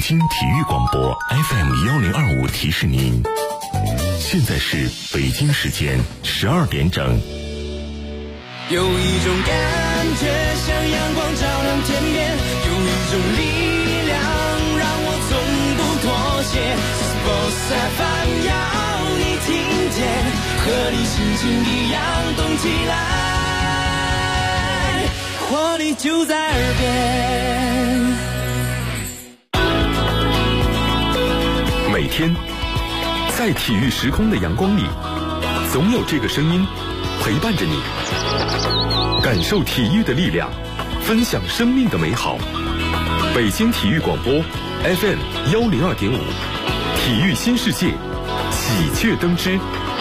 京体育广播 FM1025提示您，现在是北京时间12点整。 有一种感觉像阳光照亮天边，有一种力量让我从不妥协。Sports FM 要你听见，和你心情一样动起来，活力就在耳边。 每天在体育时空的阳光里，总有这个声音陪伴着你，感受体育的力量，分享生命的美好。北京体育广播 FM102.5，体育新世界，喜鹊登枝。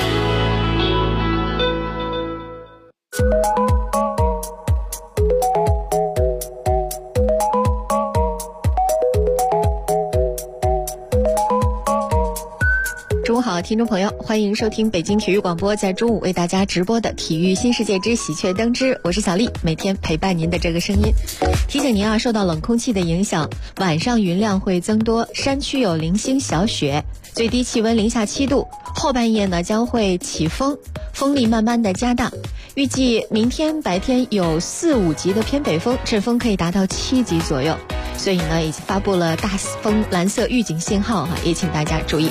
中午好，听众朋友，欢迎收听北京体育广播在中午为大家直播的体育新世界之喜鹊登枝，我是小丽，每天陪伴您的这个声音。提醒您啊，受到冷空气的影响，晚上云量会增多，山区有零星小雪，最低气温零下7度，后半夜呢将会起风，风力慢慢的加大，预计明天白天有4、5级的偏北风，阵风可以达到7级左右，所以呢已经发布了大风蓝色预警信号哈，也请大家注意。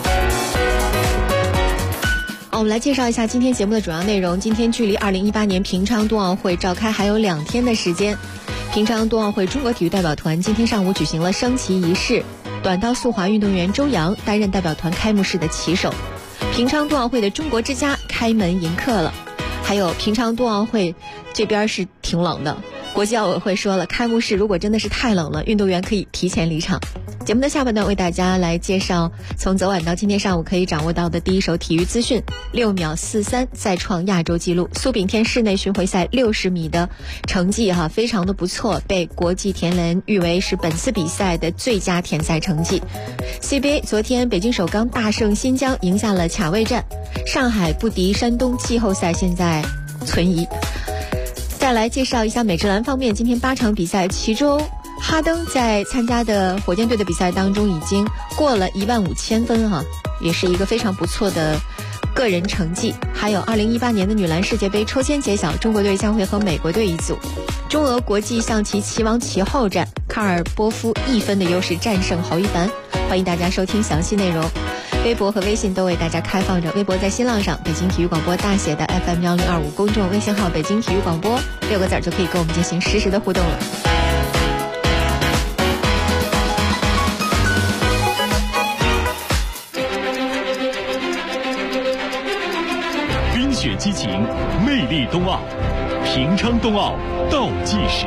我们来介绍一下今天节目的主要内容。今天距离2018年平昌冬奥会召开还有2天的时间。平昌冬奥会中国体育代表团今天上午举行了升旗仪式，短道速滑运动员周洋担任代表团开幕式的旗手。平昌冬奥会的中国之家开门迎客了。还有平昌冬奥会这边是挺冷的，国际奥委会说了，开幕式如果真的是太冷了，运动员可以提前离场。节目的下半段为大家来介绍从昨晚到今天上午可以掌握到的第一手体育资讯，6秒43再创亚洲纪录，苏炳添室内巡回赛60米的成绩非常的不错，被国际田联誉为是本次比赛的最佳田赛成绩。 CBA 昨天北京首钢大胜新疆，赢下了卡位战，上海不敌山东季后赛现在存疑。再来介绍一下美职篮方面，今天8场比赛，其中哈登在参加的火箭队的比赛当中已经过了15000分也是一个非常不错的个人成绩。还有2018年的女篮世界杯抽签揭晓，中国队将会和美国队一组。中俄国际象棋棋王棋后战，卡尔波夫1分的优势战胜侯一凡。欢迎大家收听详细内容，微博和微信都为大家开放着。微博在新浪上北京体育广播大写的 FM1025 公众微信号北京体育广播6个字就可以跟我们进行实时的互动了。 冰雪激情，魅力冬奥，平昌冬奥倒计时。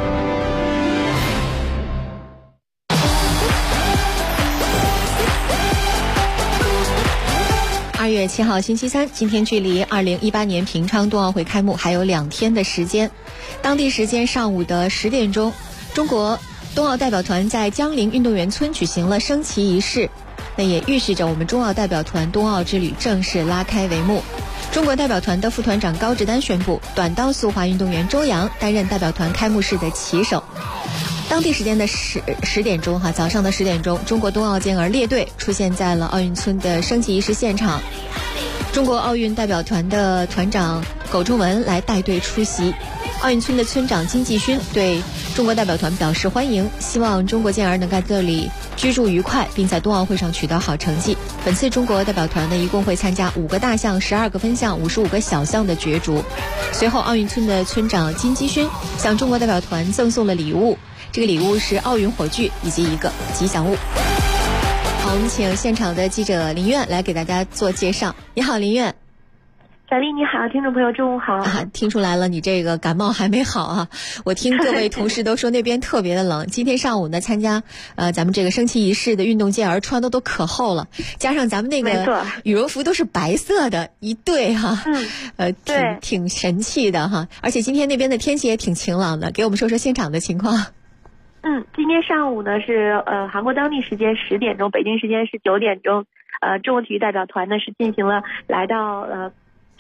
2月7号星期三，今天距离2018年平昌冬奥会开幕还有2天的时间。当地时间上午的10点钟，中国冬奥代表团在江陵运动员村举行了升旗仪式，那也预示着我们中奥代表团冬奥之旅正式拉开帷幕。中国代表团的副团长高志丹宣布，短道速滑运动员周洋担任代表团开幕式的旗手。当地时间的10点钟早上的10点钟，中国冬奥健儿列队出现在了奥运村的升旗仪式现场。中国奥运代表团的团长苟仲文来带队出席。奥运村的村长金继勋对中国代表团表示欢迎，希望中国健儿能在这里居住愉快，并在冬奥会上取得好成绩。本次中国代表团呢，一共会参加5个大项、12个分项、55个小项的角逐。随后，奥运村的村长金继勋向中国代表团赠送了礼物，这个礼物是奥运火炬以及一个吉祥物。好，我们请现场的记者林苑来给大家做介绍。你好，林苑。 小丽你好，听众朋友中午好。 听出来了，你这个感冒还没好我听各位同事都说那边特别的冷。今天上午呢，参加咱们这个升旗仪式的运动健儿穿的都可厚了，加上咱们那个羽绒服都是白色的一对挺神气的而且今天那边的天气也挺晴朗的，给我们说说现场的情况。 今天上午呢是韩国当地时间10点钟，北京时间是9点钟，中国体育代表团呢是进行了来到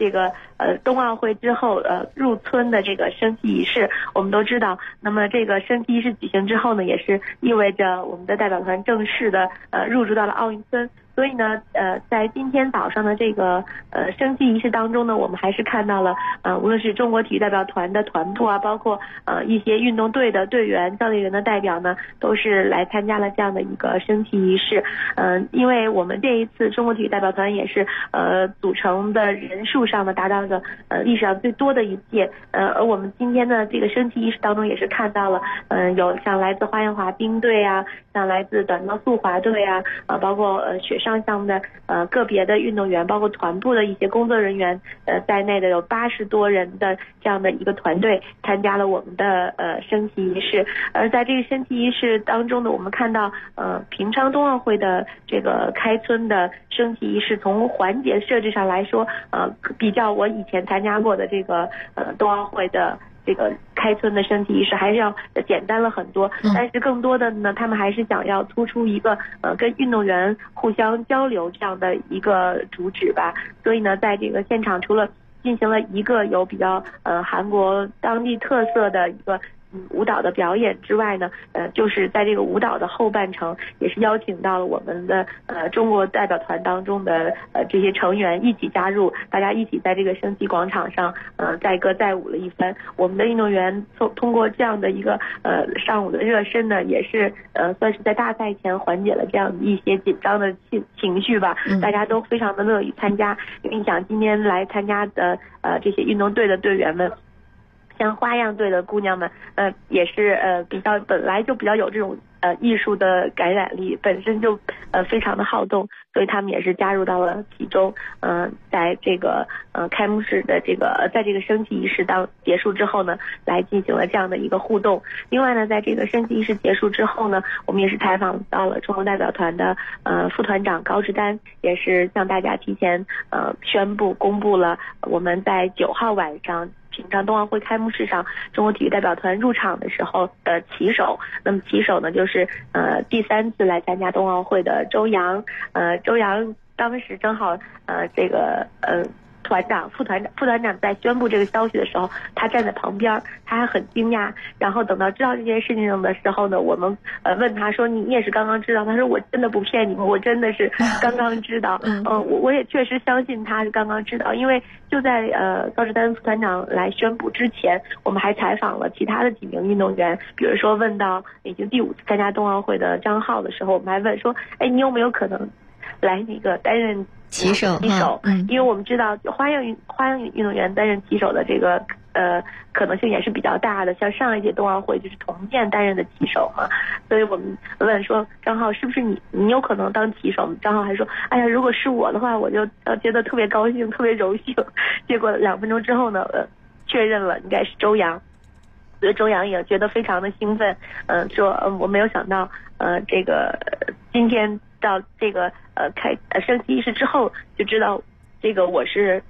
这个冬奥会之后入村的这个升旗仪式，我们都知道，那么这个升旗仪式举行之后呢，也是意味着我们的代表团正式的入驻到了奥运村。所以呢，在今天早上的这个升旗仪式当中呢，我们还是看到了无论是中国体育代表团的团部啊，包括一些运动队的队员、教练员的代表呢，都是来参加了这样的一个升旗仪式。因为我们这一次中国体育代表团也是组成的人数上呢达到了历史上最多的一届。而我们今天的这个升旗仪式当中也是看到了有像来自花样滑冰队啊，像来自短道速滑队啊，包括雪上项目的个别的运动员，包括团部的一些工作人员在内的有80多人的这样的一个团队参加了我们的升旗仪式。而在这个升旗仪式当中呢，我们看到平昌冬奥会的这个开村的升旗仪式，从环节设置上来说比较我以前参加过的这个冬奥会的这个开村的升旗仪式还是要简单了很多，但是更多的呢，他们还是想要突出一个跟运动员互相交流这样的一个主旨吧。所以呢，在这个现场除了进行了一个有比较韩国当地特色的一个舞蹈的表演之外呢，就是在这个舞蹈的后半程，也是邀请到了我们的中国代表团当中的这些成员一起加入，大家一起在这个升旗广场上载歌载舞了一番。我们的运动员通过这样的一个上午的热身呢，也是算是在大赛前缓解了这样一些紧张的情绪吧。大家都非常的乐于参加，因为你想今天来参加的这些运动队的队员们，像花样队的姑娘们，也是本来就比较有这种艺术的感染力，本身就非常的好动，所以他们也是加入到了其中。在这个开幕式的在这个升旗仪式结束之后呢，来进行了这样的一个互动。另外呢，在这个升旗仪式结束之后呢，我们也是采访到了中国代表团的副团长高志丹，也是向大家提前公布了我们在9号晚上平昌冬奥会开幕式上中国体育代表团入场的时候的旗手。那么旗手呢，就是第3次来参加冬奥会的周洋。周洋当时正好这个副团长在宣布这个消息的时候，他站在旁边，他还很惊讶。然后等到知道这件事情的时候呢，我们问他说你也是刚刚知道？他说我真的不骗你们，我真的是刚刚知道。我也确实相信他是刚刚知道，因为就在高志丹副团长来宣布之前，我们还采访了其他的几名运动员，比如说问到已经第5次参加冬奥会的张浩的时候，我们还问说，你有没有可能来那个担任旗手？ 因为我们知道花样运动员担任旗手的这个可能性也是比较大的，像上一届冬奥会就是童健担任的旗手嘛，所以我们问说张浩是不是你有可能当旗手？张浩还说哎呀，如果是我的话，我就觉得特别高兴，特别荣幸。结果2分钟之后呢，确认了应该是周洋。所以周洋也觉得非常的兴奋，说我没有想到这个今天到这个升旗仪式之后就知道这个我是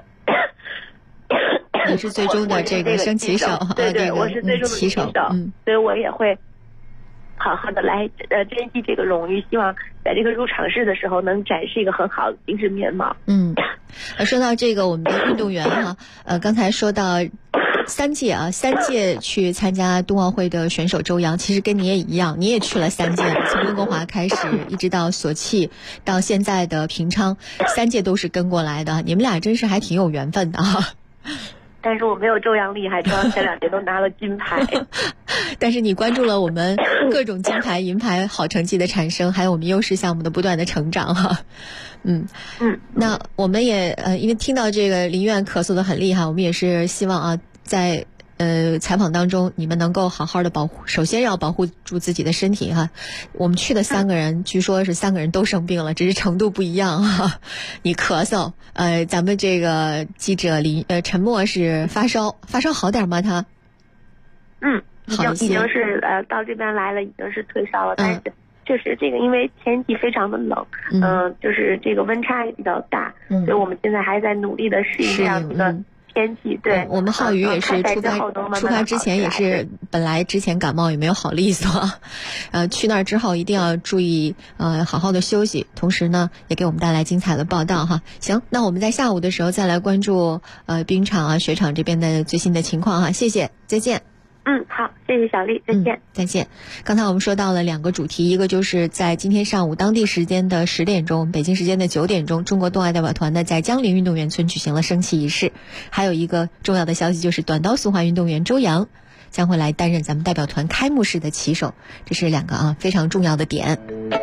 你是最终的这个升旗手。 对，我是最终的旗手。所以我也会好好的来珍惜这个荣誉，希望在这个入场式的时候能展示一个很好的精神面貌。 说到这个我们的运动员刚才说到3届去参加冬奥会的选手周洋，其实跟你也一样，你也去了3届，从温哥华开始一直到索契，到现在的平昌，3届都是跟过来的，你们俩真是还挺有缘分的但是我没有周洋厉害，周洋前2届都拿了金牌。 但是你关注了我们各种金牌、银牌好成绩的产生，还有我们优势项目的不断的成长那我们也因为听到这个林苑咳嗽的很厉害，我们也是希望在采访当中你们能够好好的首先要保护住自己的身体我们去的3个人据说是3个人都生病了，只是程度不一样你咳嗽，咱们这个记者陈默是发烧好点吗？他已经是到这边来了，已经是退烧了，但是确实这个因为天气非常的冷，就是这个温差也比较大，所以我们现在还在努力的适应这样一个天气。对， 我们浩宇也是出发之前也是本来之前感冒也没有好利索，去那儿之后一定要注意好好的休息，同时呢也给我们带来精彩的报道哈。行，那我们在下午的时候再来关注冰场啊雪场这边的最新的情况哈。谢谢，再见。 好，谢谢小丽，再见。 再见。刚才我们说到了2个主题，一个就是在今天上午当地时间的10点钟，北京时间的9点钟，中国冬奥代表团呢在江陵运动员村举行了升旗仪式。还有一个重要的消息就是短道速滑运动员周洋将会来担任咱们代表团开幕式的旗手，这是2个非常重要的点。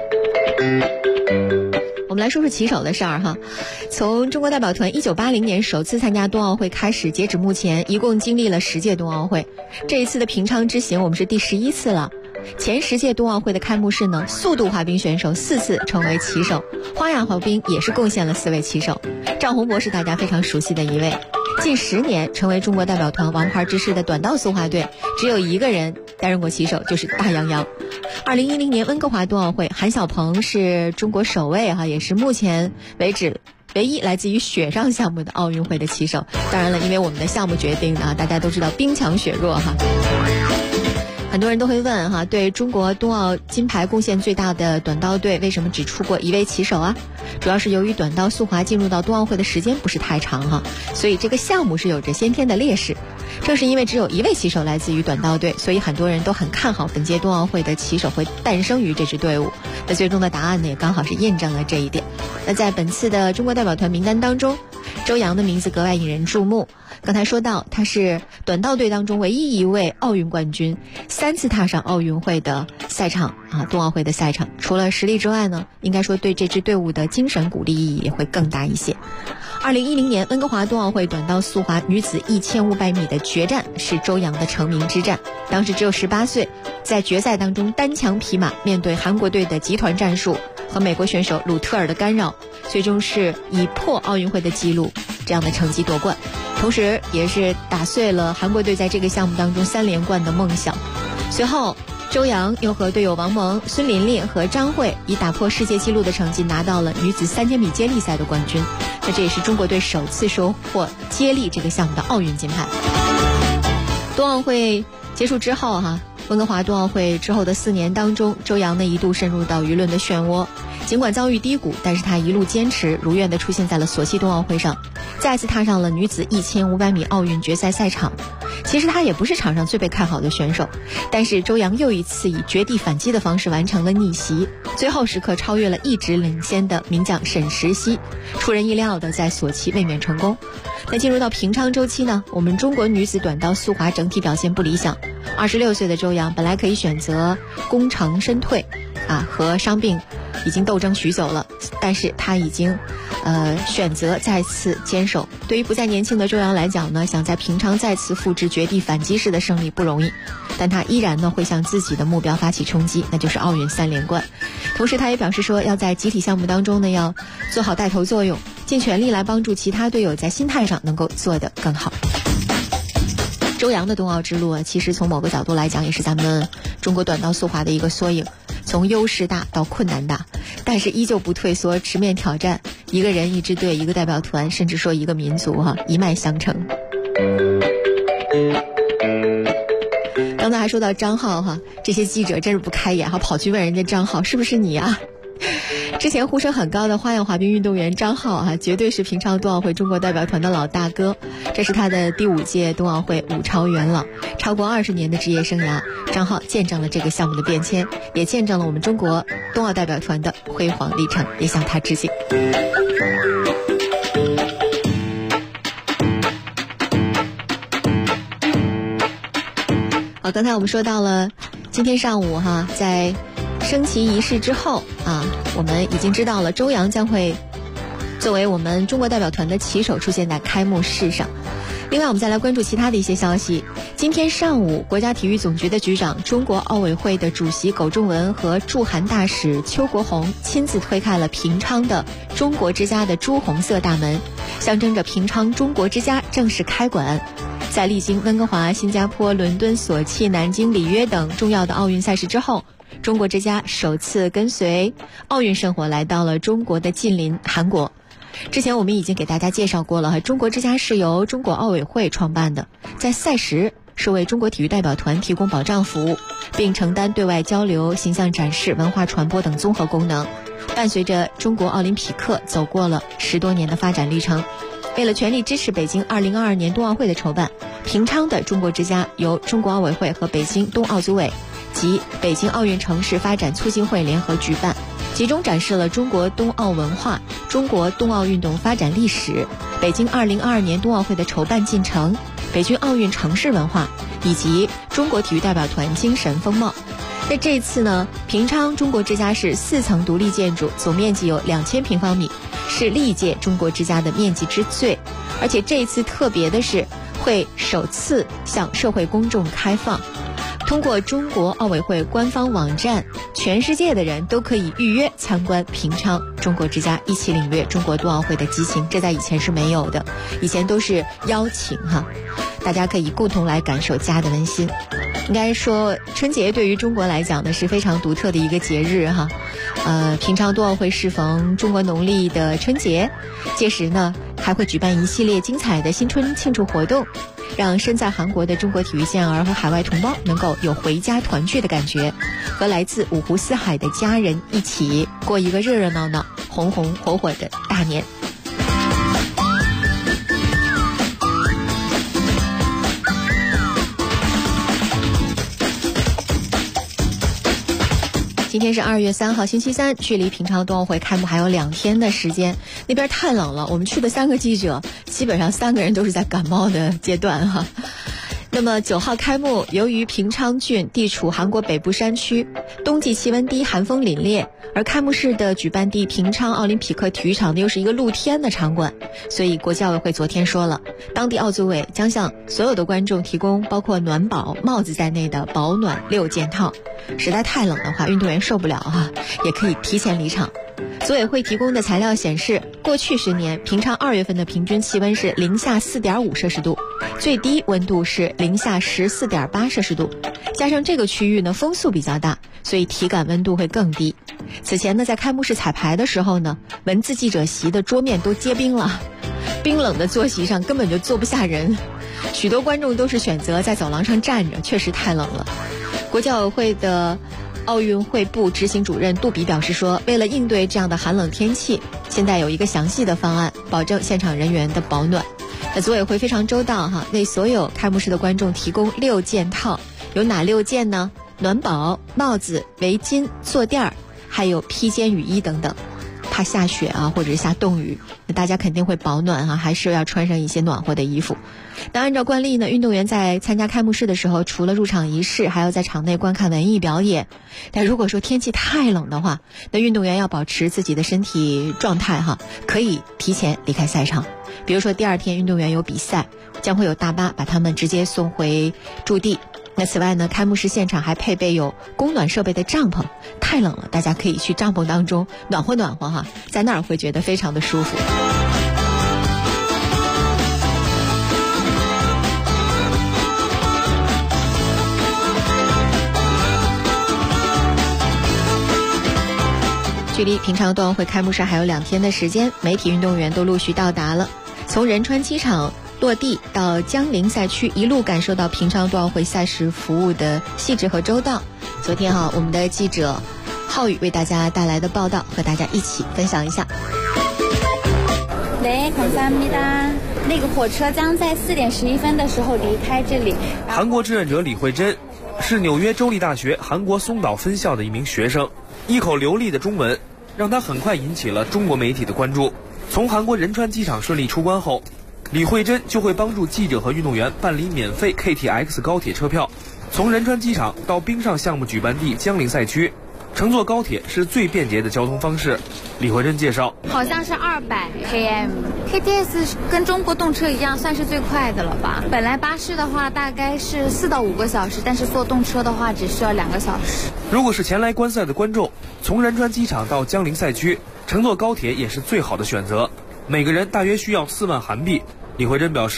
我们来说说旗手的事儿哈。从中国代表团1980年首次参加冬奥会开始，截止目前一共经历了10届冬奥会。这一次的平昌之行我们是第11次了。前10届冬奥会的开幕式呢，速度滑冰选手4次成为旗手，花样滑冰也是贡献了4位旗手。赵宏博是大家非常熟悉的一位。近10年成为中国代表团王牌之师的短道速滑队，只有1个人担任过旗手，就是大杨洋。2010年温哥华冬奥会，韩晓鹏是中国首位也是目前为止唯一来自于雪上项目的奥运会的旗手。当然了，因为我们的项目决定的大家都知道冰强雪弱哈。很多人都会问对中国冬奥金牌贡献最大的短道队为什么只出过1位旗手啊？主要是由于短道速滑进入到冬奥会的时间不是太长所以这个项目是有着先天的劣势。正是因为只有1位旗手来自于短道队，所以很多人都很看好本届冬奥会的旗手会诞生于这支队伍。那最终的答案呢，也刚好是印证了这一点。那在本次的中国代表团名单当中，周洋的名字格外引人注目。刚才说到，他是短道队当中唯一一位奥运冠军，3次踏上奥运会的赛场冬奥会的赛场。除了实力之外呢，应该说对这支队伍的精神鼓励意义也会更大一些。2010年温哥华冬奥会短道速滑女子1500米的决战是周洋的成名之战，当时只有18岁，在决赛当中单枪匹马面对韩国队的集团战术和美国选手鲁特尔的干扰，最终是以破奥运会的纪录这样的成绩夺冠，同时也是打碎了韩国队在这个项目当中3连冠的梦想。随后周洋又和队友王蒙、孙琳琳和张慧以打破世界纪录的成绩拿到了女子3000米接力赛的冠军。那这也是中国队首次收获接力这个项目的奥运金牌。冬奥会结束之后温哥华冬奥会之后的4年当中，周洋呢一度深入到舆论的漩涡。尽管遭遇低谷，但是他一路坚持，如愿地出现在了索契冬奥会上，再次踏上了女子1500米奥运决赛赛场。其实他也不是场上最被看好的选手，但是周洋又一次以绝地反击的方式完成了逆袭，最后时刻超越了一直领先的名将沈石溪，出人意料的在索契卫冕成功。那进入到平昌周期呢，我们中国女子短道速滑整体表现不理想。26岁的周洋本来可以选择功成身退和伤病已经斗争许久了，但是他已经选择再次坚守。对于不再年轻的周洋来讲呢，想在平昌再次复制绝地反击式的胜利不容易，但他依然呢会向自己的目标发起冲击，那就是奥运3连冠。同时他也表示说，要在集体项目当中呢要做好带头作用，尽全力来帮助其他队友在心态上能够做得更好。周洋的冬奥之路其实从某个角度来讲也是咱们中国短道速滑的一个缩影，从优势大到困难大，但是依旧不退缩，直面挑战，一个人一支队，一个代表团，甚至说一个民族一脉相承。刚才还说到张浩这些记者真是不开眼跑去问人家张浩是不是你啊？之前呼声很高的花样滑冰运动员张浩绝对是平昌冬奥会中国代表团的老大哥。这是他的第5届冬奥会5朝元老，超过20年的职业生涯，张浩见证了这个项目的变迁，也见证了我们中国冬奥代表团的辉煌历程，也向他致敬。好，刚才我们说到了今天上午在升旗仪式之后我们已经知道了周洋将会作为我们中国代表团的旗手出现在开幕式上。另外我们再来关注其他的一些消息。今天上午，国家体育总局的局长、中国奥委会的主席苟仲文和驻韩大使邱国红亲自推开了平昌的中国之家的朱红色大门，象征着平昌中国之家正式开馆。在历经温哥华、新加坡、伦敦、索契、南京、里约等重要的奥运赛事之后，中国之家首次跟随奥运圣火来到了中国的近邻韩国。 之前我们已经给大家介绍过了，中国之家是由中国奥委会创办的，在赛时是为中国体育代表团提供保障服务，并承担对外交流、形象展示、文化传播等综合功能。伴随着中国奥林匹克走过了10多年的发展历程，为了全力支持北京2022年冬奥会的筹办，平昌的中国之家由中国奥委会和北京冬奥组委及北京奥运城市发展促进会联合举办，集中展示了中国冬奥文化、中国冬奥运动发展历史、北京2022年冬奥会的筹办进程、北京奥运城市文化以及中国体育代表团精神风貌。那这次呢，平昌中国之家是4层独立建筑，总面积有2000平方米，是历届中国之家的面积之最。而且这一次特别的是，会首次向社会公众开放，通过中国奥委会官方网站，全世界的人都可以预约参观平昌中国之家，一起领略中国冬奥会的激情。这在以前是没有的，以前都是邀请大家可以共同来感受家的温馨。应该说春节对于中国来讲呢是非常独特的一个节日平昌冬奥会适逢中国农历的春节，届时呢还会举办一系列精彩的新春庆祝活动，让身在韩国的中国体育健儿和海外同胞能够有回家团聚的感觉，和来自五湖四海的家人一起过一个热热闹闹、红红火火的大年。今天是2月3号星期三，距离平昌冬奥会开幕还有2天的时间。那边太冷了，我们去的3个记者基本上3个人都是在感冒的阶段那么9号开幕，由于平昌郡地处韩国北部山区，冬季气温低，寒风凛冽，而开幕式的举办地平昌奥林匹克体育场呢又是一个露天的场馆，所以国际奥委会昨天说了，当地奥组委将向所有的观众提供包括暖宝、帽子在内的保暖6件套，实在太冷的话，运动员受不了也可以提前离场。组委会提供的材料显示，过去10年平昌2月份的平均气温是零下4.5摄氏度，最低温度是零下14.8摄氏度，加上这个区域呢风速比较大，所以体感温度会更低。此前呢，在开幕式彩排的时候呢，文字记者席的桌面都结冰了，冰冷的坐席上根本就坐不下人，许多观众都是选择在走廊上站着，确实太冷了。国际奥委会的奥运会部执行主任杜比表示说，为了应对这样的寒冷天气，现在有一个详细的方案，保证现场人员的保暖。那组委会非常周到为所有开幕式的观众提供6件套，有哪6件呢？暖宝、帽子、围巾、坐垫儿，还有披肩雨衣等等。怕下雪或者是下冻雨，那大家肯定会保暖还是要穿上一些暖和的衣服。那按照惯例呢，运动员在参加开幕式的时候，除了入场仪式，还要在场内观看文艺表演。但如果说天气太冷的话，那运动员要保持自己的身体状态可以提前离开赛场。比如说第2天运动员有比赛，将会有大巴把他们直接送回驻地。那此外呢，开幕式现场还配备有供暖设备的帐篷，太冷了，大家可以去帐篷当中暖和暖和在那儿会觉得非常的舒服。距离平昌冬奥会开幕式还有2天的时间，媒体运动员都陆续到达了，从仁川机场落地到江陵赛区，一路感受到平昌冬奥会赛事服务的细致和周到。昨天我们的记者浩宇为大家带来的报道，和大家一起分享一下。 네， 감사합니다。那个火车将在4点11分的时候离开这里。 韩国志愿者李慧珍是纽约州立大学韩国松岛分校的一名学生，一口流利的中文让他很快引起了中国媒体的关注。从韩国仁川机场顺利出关后，李慧珍就会帮助记者和运动员办理免费 KTX 高铁车票，从仁川机场到冰上项目举办地江陵赛区，乘坐高铁是最便捷的交通方式。李慧珍介绍， 好像是200 km， KTX 跟中国动车一样，算是最快的了吧。本来巴士的话大概是4到5个小时，但是坐动车的话只需要2个小时。 如果是前来观赛的观众，从仁川机场到江陵赛区，乘坐高铁也是最好的选择，每个人大约需要4万韩币。李慧珍表示，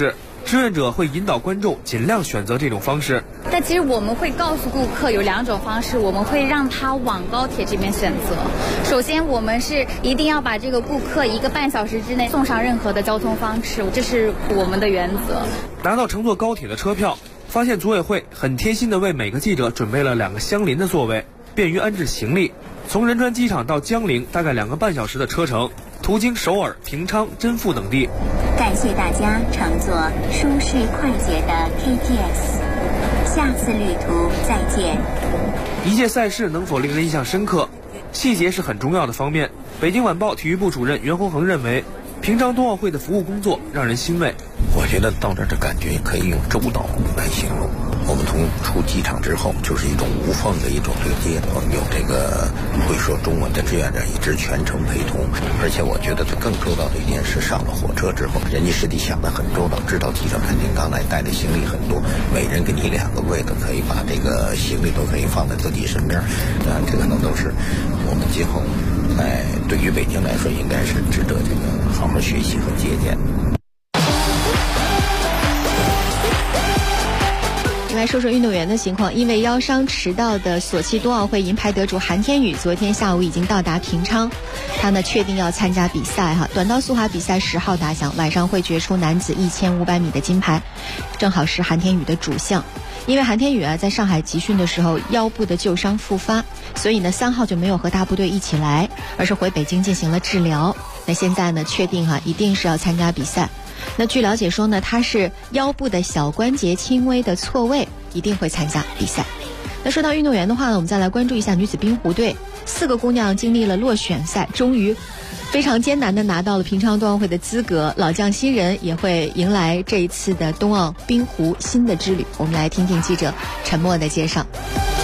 志愿者会引导观众尽量选择这种方式。 但其实我们会告诉顾客有2种方式，我们会让他往高铁这边选择。首先，我们是一定要把这个顾客1个半小时之内送上任何的交通方式，这是我们的原则。 拿到乘坐高铁的车票，发现组委会很贴心地为每个记者准备了2个相邻的座位，便于安置行李。从仁川机场到江陵大概2个半小时的车程，途经首尔、平昌、真富等地。 感谢大家乘坐舒适快捷的 KTX， 下次旅途再见。 一届赛事能否令人印象深刻，细节是很重要的方面。北京晚报体育部主任袁宏恒认为，平昌冬奥会的服务工作让人欣慰。 我觉得到这儿的感觉可以用周到来形容。我们从出机场之后，就是一种无缝的一种对接，有这个会说中文的志愿者一直全程陪同。而且我觉得更周到的一件事，上了火车之后，人家实际想得很周到，知道机场肯定刚才带的行李很多，每人给你2个位子，可以把这个行李都可以放在自己身边。这可能都是我们今后对于北京来说，应该是值得这个好好学习和借鉴。 来说说运动员的情况，因为腰伤迟到的索契冬奥会银牌得主韩天宇昨天下午已经到达平昌，他呢确定要参加比赛短道速滑比赛10号打响，晚上会决出男子1500米的金牌，正好是韩天宇的主项。因为韩天宇在上海集训的时候腰部的旧伤复发，所以呢3号就没有和大部队一起来，而是回北京进行了治疗。那现在呢确定一定是要参加比赛。那据了解说呢，他是腰部的小关节轻微的错位，一定会参加比赛。那说到运动员的话呢，我们再来关注一下女子冰壶队，4个姑娘经历了落选赛，终于非常艰难地拿到了平昌冬奥会的资格，老将新人也会迎来这一次的冬奥冰壶新的之旅。我们来听听记者陈默的介绍。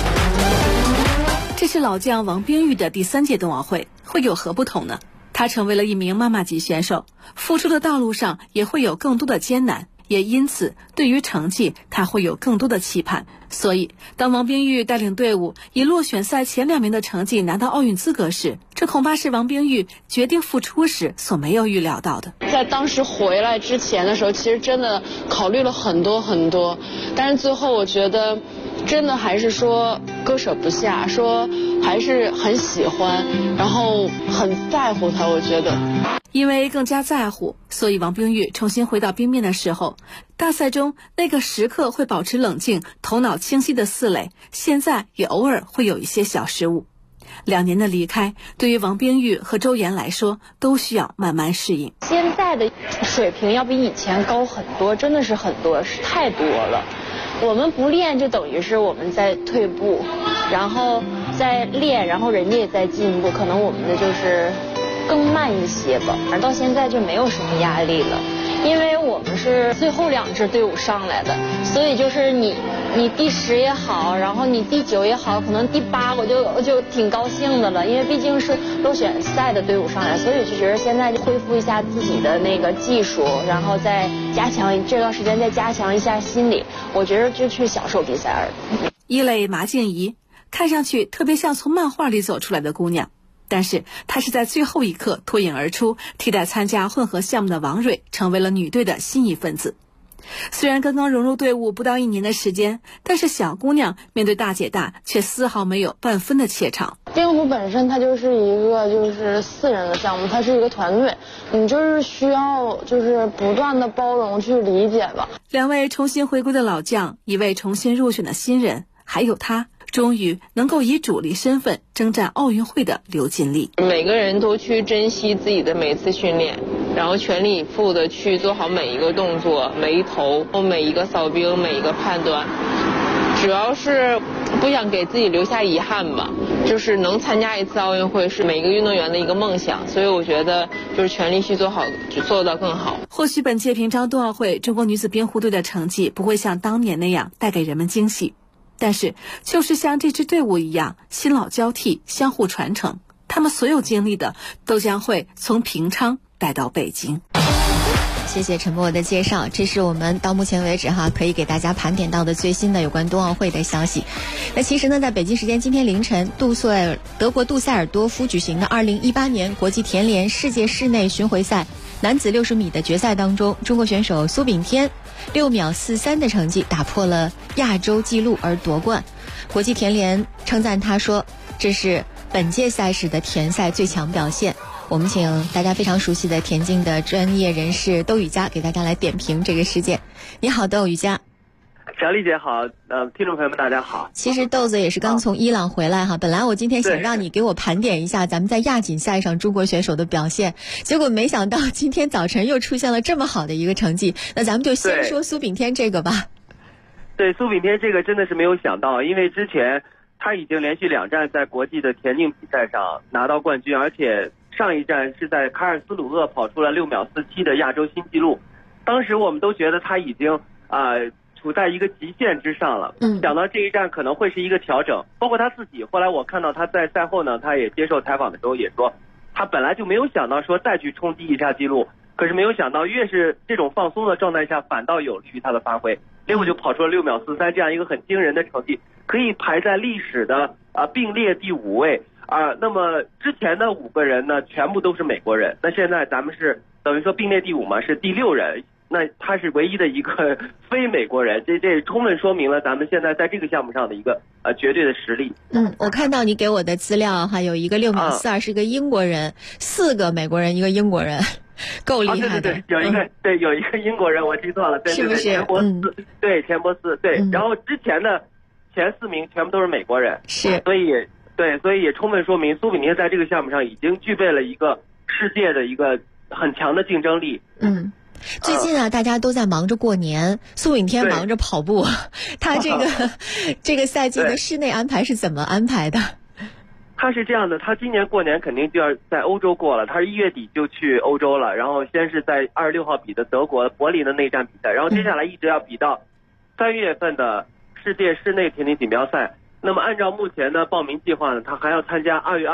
这是老将王冰玉的第3届冬奥会，会有何不同呢？她成为了一名妈妈级选手，付出的道路上也会有更多的艰难，也因此对于成绩她会有更多的期盼。所以当王冰玉带领队伍以落选赛前2名的成绩拿到奥运资格时，这恐怕是王冰玉决定复出时所没有预料到的。 在当时回来之前的时候，其实真的考虑了很多很多，但是最后我觉得真的还是说割舍不下，说还是很喜欢，然后很在乎他。我觉得因为更加在乎，所以王冰玉重新回到冰面的时候，大赛中那个时刻会保持冷静、头脑清晰的四磊，现在也偶尔会有一些小失误。2年的离开，对于王冰玉和周岩来说，都需要慢慢适应。 现在的水平要比以前高很多，真的是很多，是太多了。我们不练，就等于是我们在退步，然后在练，然后人家也在进步，可能我们的就是更慢一些吧。而到现在就没有什么压力了，因为我们是最后2支队伍上来的，所以就是你第10也好，然后你第9也好，可能第8我就挺高兴的了，因为毕竟是落选赛的队伍上来，所以就觉得现在就恢复一下自己的那个技术，然后再加强这段时间再加强一下心理，我觉得就去享受比赛而已。 一类马静怡看上去特别像从漫画里走出来的姑娘，但是她是在最后一刻脱颖而出，替代参加混合项目的王蕊成为了女队的新一份子。虽然刚刚融入队伍不到1年的时间，但是小姑娘面对大姐大却丝毫没有半分的怯场。 冰壶本身它就是一个4人的项目，它是一个团队，你就是需要不断的包容去理解吧。 2位重新回归的老将，1位重新入选的新人，还有她终于能够以主力身份征战奥运会的刘金丽。 每个人都去珍惜自己的每一次训练，然后全力以赴的去做好每一个动作、每一投、每一个扫冰、每一个判断，主要是不想给自己留下遗憾吧。就是能参加一次奥运会是每个运动员的一个梦想，所以我觉得就是全力去做好，做到更好。 或许本届平昌冬奥会中国女子冰壶队的成绩不会像当年那样带给人们惊喜，但是就是像这支队伍一样，新老交替，相互传承，他们所有经历的都将会从平昌带到北京。 谢谢陈默的介绍，这是我们到目前为止可以给大家盘点到的最新的有关冬奥会的消息。那其实呢，在北京时间今天凌晨，德国杜塞尔多夫举行的2018年国际田联世界室内巡回赛男子60米的决赛当中，中国选手苏炳添6秒43的成绩打破了亚洲纪录而夺冠。国际田联称赞他说，这是本届赛事的田赛最强表现。我们请大家非常熟悉的田径的专业人士窦雨佳给大家来点评这个事件。你好，窦雨佳。 小丽姐好，听众朋友们大家好。 其实豆子也是刚从伊朗回来哈，本来我今天想让你给我盘点一下咱们在亚锦赛上中国选手的表现，结果没想到今天早晨又出现了这么好的一个成绩。那咱们就先说苏炳添这个吧。 对，苏炳添这个真的是没有想到，因为之前他已经连续2站在国际的田径比赛上拿到冠军，而且上一站是在卡尔斯鲁厄跑出了6秒47的亚洲新纪录。当时我们都觉得他已经处在一个极限之上了，想到这一站可能会是一个调整，包括他自己。后来我看到他在赛后呢，他也接受采访的时候也说，他本来就没有想到说再去冲击一下纪录，可是没有想到越是这种放松的状态下，反倒有利于他的发挥，结果就跑出了6秒43这样一个很惊人的成绩，可以排在历史的并列第5位那么之前的5个人呢，全部都是美国人，那现在咱们是等于说并列第5嘛，是第6人。那他是唯一的一个非美国人，这充分说明了咱们现在在这个项目上的一个绝对的实力。 我看到你给我的资料哈，有一个6秒42是个英国人，4个美国人，一个英国人，够厉害的。 对，有一个英国人，我记错了，对， 是不是？ 钱伯斯，对，钱伯斯，对。然后之前的前4名全部都是美国人， 是， 所以也充分说明苏炳添在这个项目上已经具备了一个世界的一个很强的竞争力。 最近大家都在忙着过年，苏炳添忙着跑步，他这个赛季的室内安排是怎么安排的？ 他是这样的，他今年过年肯定就要在欧洲过了，他是1月底就去欧洲了，然后先是在26号比的德国柏林的内战比赛，然后接下来一直要比到3月份的世界室内田径锦标赛。那么按照目前的报名计划呢，他还要参加2月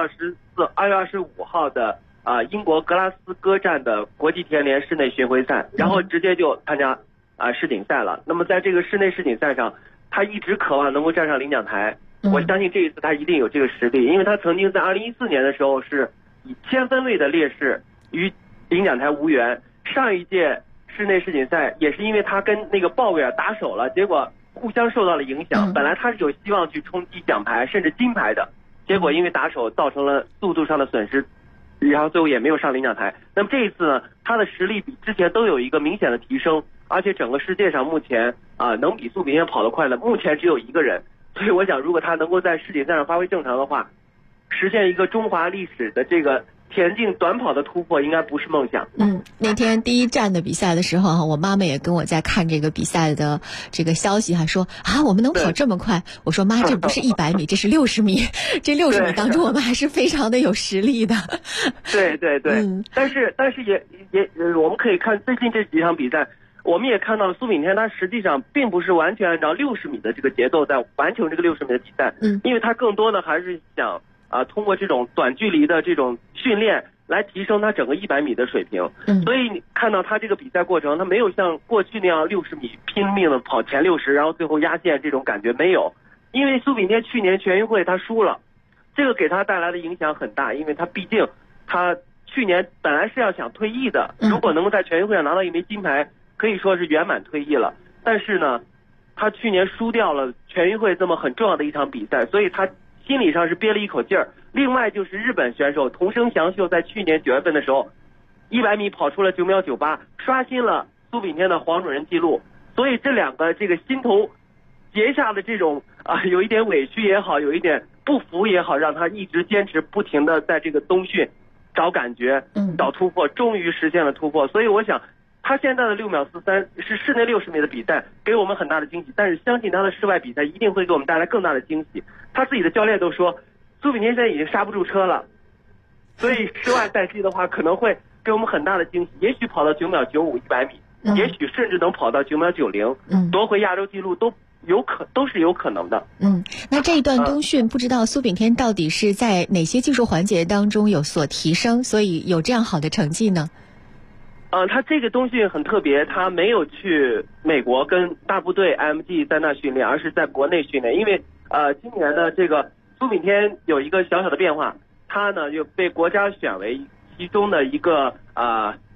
25号的英国格拉斯哥站的国际田联室内巡回赛，然后直接就参加世锦赛了。那么在这个室内世锦赛上，他一直渴望能够站上领奖台。我相信这一次他一定有这个实力，因为他曾经在2014年的时候是以1000分位的劣势与领奖台无缘。上一届室内世锦赛也是因为他跟那个鲍威尔打手了，结果互相受到了影响。本来他是有希望去冲击奖牌甚至金牌的，结果因为打手造成了速度上的损失，然后最后也没有上领奖台。那么这一次呢，他的实力比之前都有一个明显的提升，而且整个世界上目前能比苏炳添跑得快的目前只有1个人。所以我想，如果他能够在世锦赛上发挥正常的话，实现一个中华历史的这个田径短跑的突破，应该不是梦想。 那天第1站的比赛的时候我妈妈也跟我在看这个比赛的这个消息，还说我们能跑这么快。我说妈，这不是100米，这是60米。这60米当中，我们还是非常的有实力的。 对，但是也我们可以看最近这几场比赛，我们也看到了苏炳添他实际上并不是完全按照60米的这个节奏在完成这个60米的比赛，因为他更多的还是想通过这种短距离的这种训练来提升他整个100米的水平。所以你看到他这个比赛过程，他没有像过去那样60米拼命的跑前60，然后最后压线这种感觉没有。因为苏炳添去年全运会他输了，这个给他带来的影响很大，因为他毕竟他去年本来是要想退役的，如果能够在全运会上拿到1枚金牌，可以说是圆满退役了。但是呢，他去年输掉了全运会这么很重要的一场比赛，所以他心理上是憋了一口劲儿。另外就是日本选手桐生祥秀在去年9月份的时候100米跑出了9秒98，刷新了苏炳添的黄种人纪录。所以这2个这个心头结下的这种有一点委屈也好，有一点不服也好，让他一直坚持不停的在这个冬训找感觉找突破，终于实现了突破。所以我想他现在的6秒43是室内60米的比赛，给我们很大的惊喜，但是相信他的室外比赛一定会给我们带来更大的惊喜。他自己的教练都说苏炳添现在已经刹不住车了，所以室外赛季的话可能会给我们很大的惊喜，也许跑到9秒95 100米，也许甚至能跑到9秒90，夺回亚洲纪录都是有可能的。 那这一段冬训不知道苏炳添到底是在哪些技术环节当中有所提升，所以有这样好的成绩呢？ 他这个冬训很特别，他没有去美国跟大部队 IMG 在那训练，而是在国内训练。因为今年的这个苏炳添有一个小小的变化，他呢就被国家选为其中的一个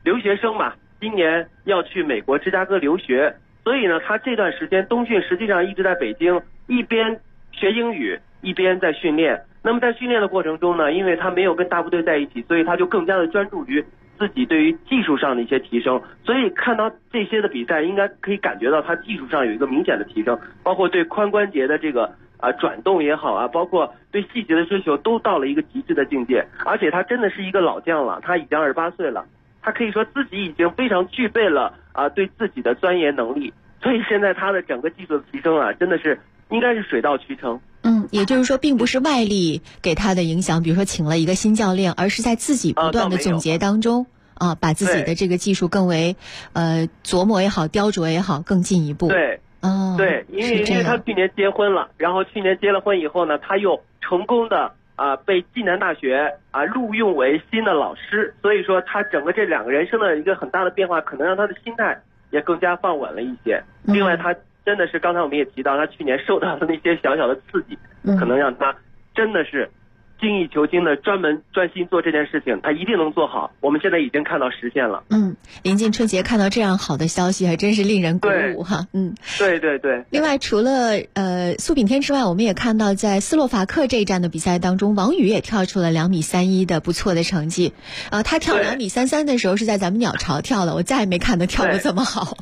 留学生嘛，今年要去美国芝加哥留学，所以呢，他这段时间冬训实际上一直在北京，一边学英语，一边在训练。那么在训练的过程中呢，因为他没有跟大部队在一起，所以他就更加的专注于自己对于技术上的一些提升。所以看到这些的比赛，应该可以感觉到他技术上有一个明显的提升，包括对髋关节的这个转动也好啊，包括对细节的追求都到了一个极致的境界。而且他真的是一个老将了，他已经28岁了，他可以说自己已经非常具备了对自己的钻研能力。所以现在他的整个技术的提升真的是应该是水到渠成。 也就是说并不是外力给他的影响，比如说请了一个新教练，而是在自己不断的总结当中把自己的这个技术更为琢磨也好，雕琢也好，更进一步。 对，因为他去年结婚了，然后去年结了婚以后呢，他又成功的被暨南大学录用为新的老师，所以说他整个这2个人生的一个很大的变化，可能让他的心态也更加放稳了一些。另外他真的是刚才我们也提到，他去年受到的那些小小的刺激，可能让他真的是精益求精的专心做这件事情，他一定能做好。我们现在已经看到实现了。 临近春节看到这样好的消息，还真是令人鼓舞哈。 对。另外，除了苏炳添之外，我们也看到在斯洛伐克这一站的比赛当中，王宇也跳出了2.31米的不错的成绩。他跳2.33米的时候是在咱们鸟巢跳了，我再也没看他跳过这么好。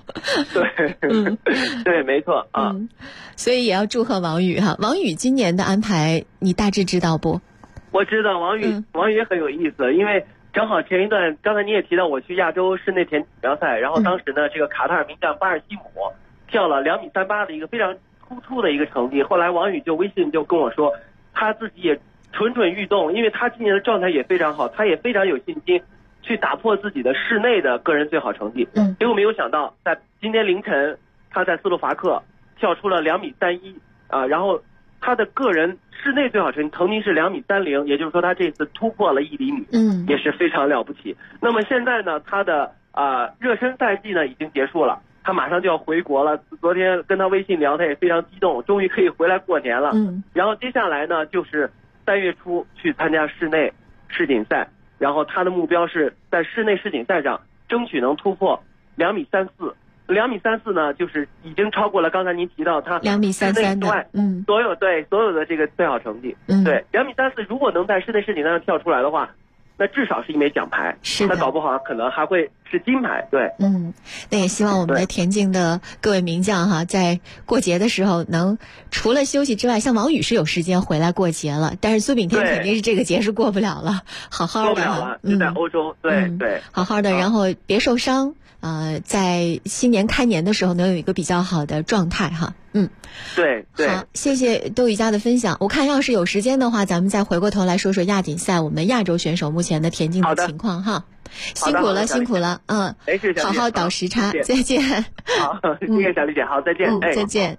对，没错所以也要祝贺王宇哈。王宇今年的安排你大致知道不？ 我知道王宇也很有意思，因为正好前一段刚才你也提到我去亚洲室内田径锦标赛，然后当时呢这个卡塔尔名将巴尔西姆跳了2.38米的一个非常突出的一个成绩，后来王宇就微信就跟我说他自己也蠢蠢欲动，因为他今年的状态也非常好，他也非常有信心去打破自己的室内的个人最好成绩。结果没有想到在今天凌晨他在斯洛伐克跳出了2.31米然后他的个人室内最好成绩曾经是2.30米，也就是说他这次突破了1厘米，也是非常了不起。那么现在呢，他的热身赛季呢已经结束了，他马上就要回国了。昨天跟他微信聊，他也非常激动，终于可以回来过年了。然后接下来呢，就是3月初去参加室内世锦赛，然后他的目标是在室内世锦赛上争取能突破2.34米。2.34米呢，就是已经超过了刚才您提到他 2.33米的所有的这个最好成绩。对，2.34米如果能在室内世锦赛上跳出来的话，那至少是1枚奖牌，他搞不好可能还会是金牌。对， 那也希望我们的田径的各位名将哈，在过节的时候能除了休息之外，像王宇是有时间回来过节了，但是苏炳添肯定是这个节是过不了了，好好的就在欧洲，对， 好好的，然后别受伤。在新年开年的时候能有一个比较好的状态哈。 对。 好，谢谢窦宇佳的分享。我看要是有时间的话，咱们再回过头来说说亚锦赛我们亚洲选手目前的田径的情况哈。辛苦了。 没事， 好好倒时差，再见。 好，谢谢小丽姐，好，再见。 再见。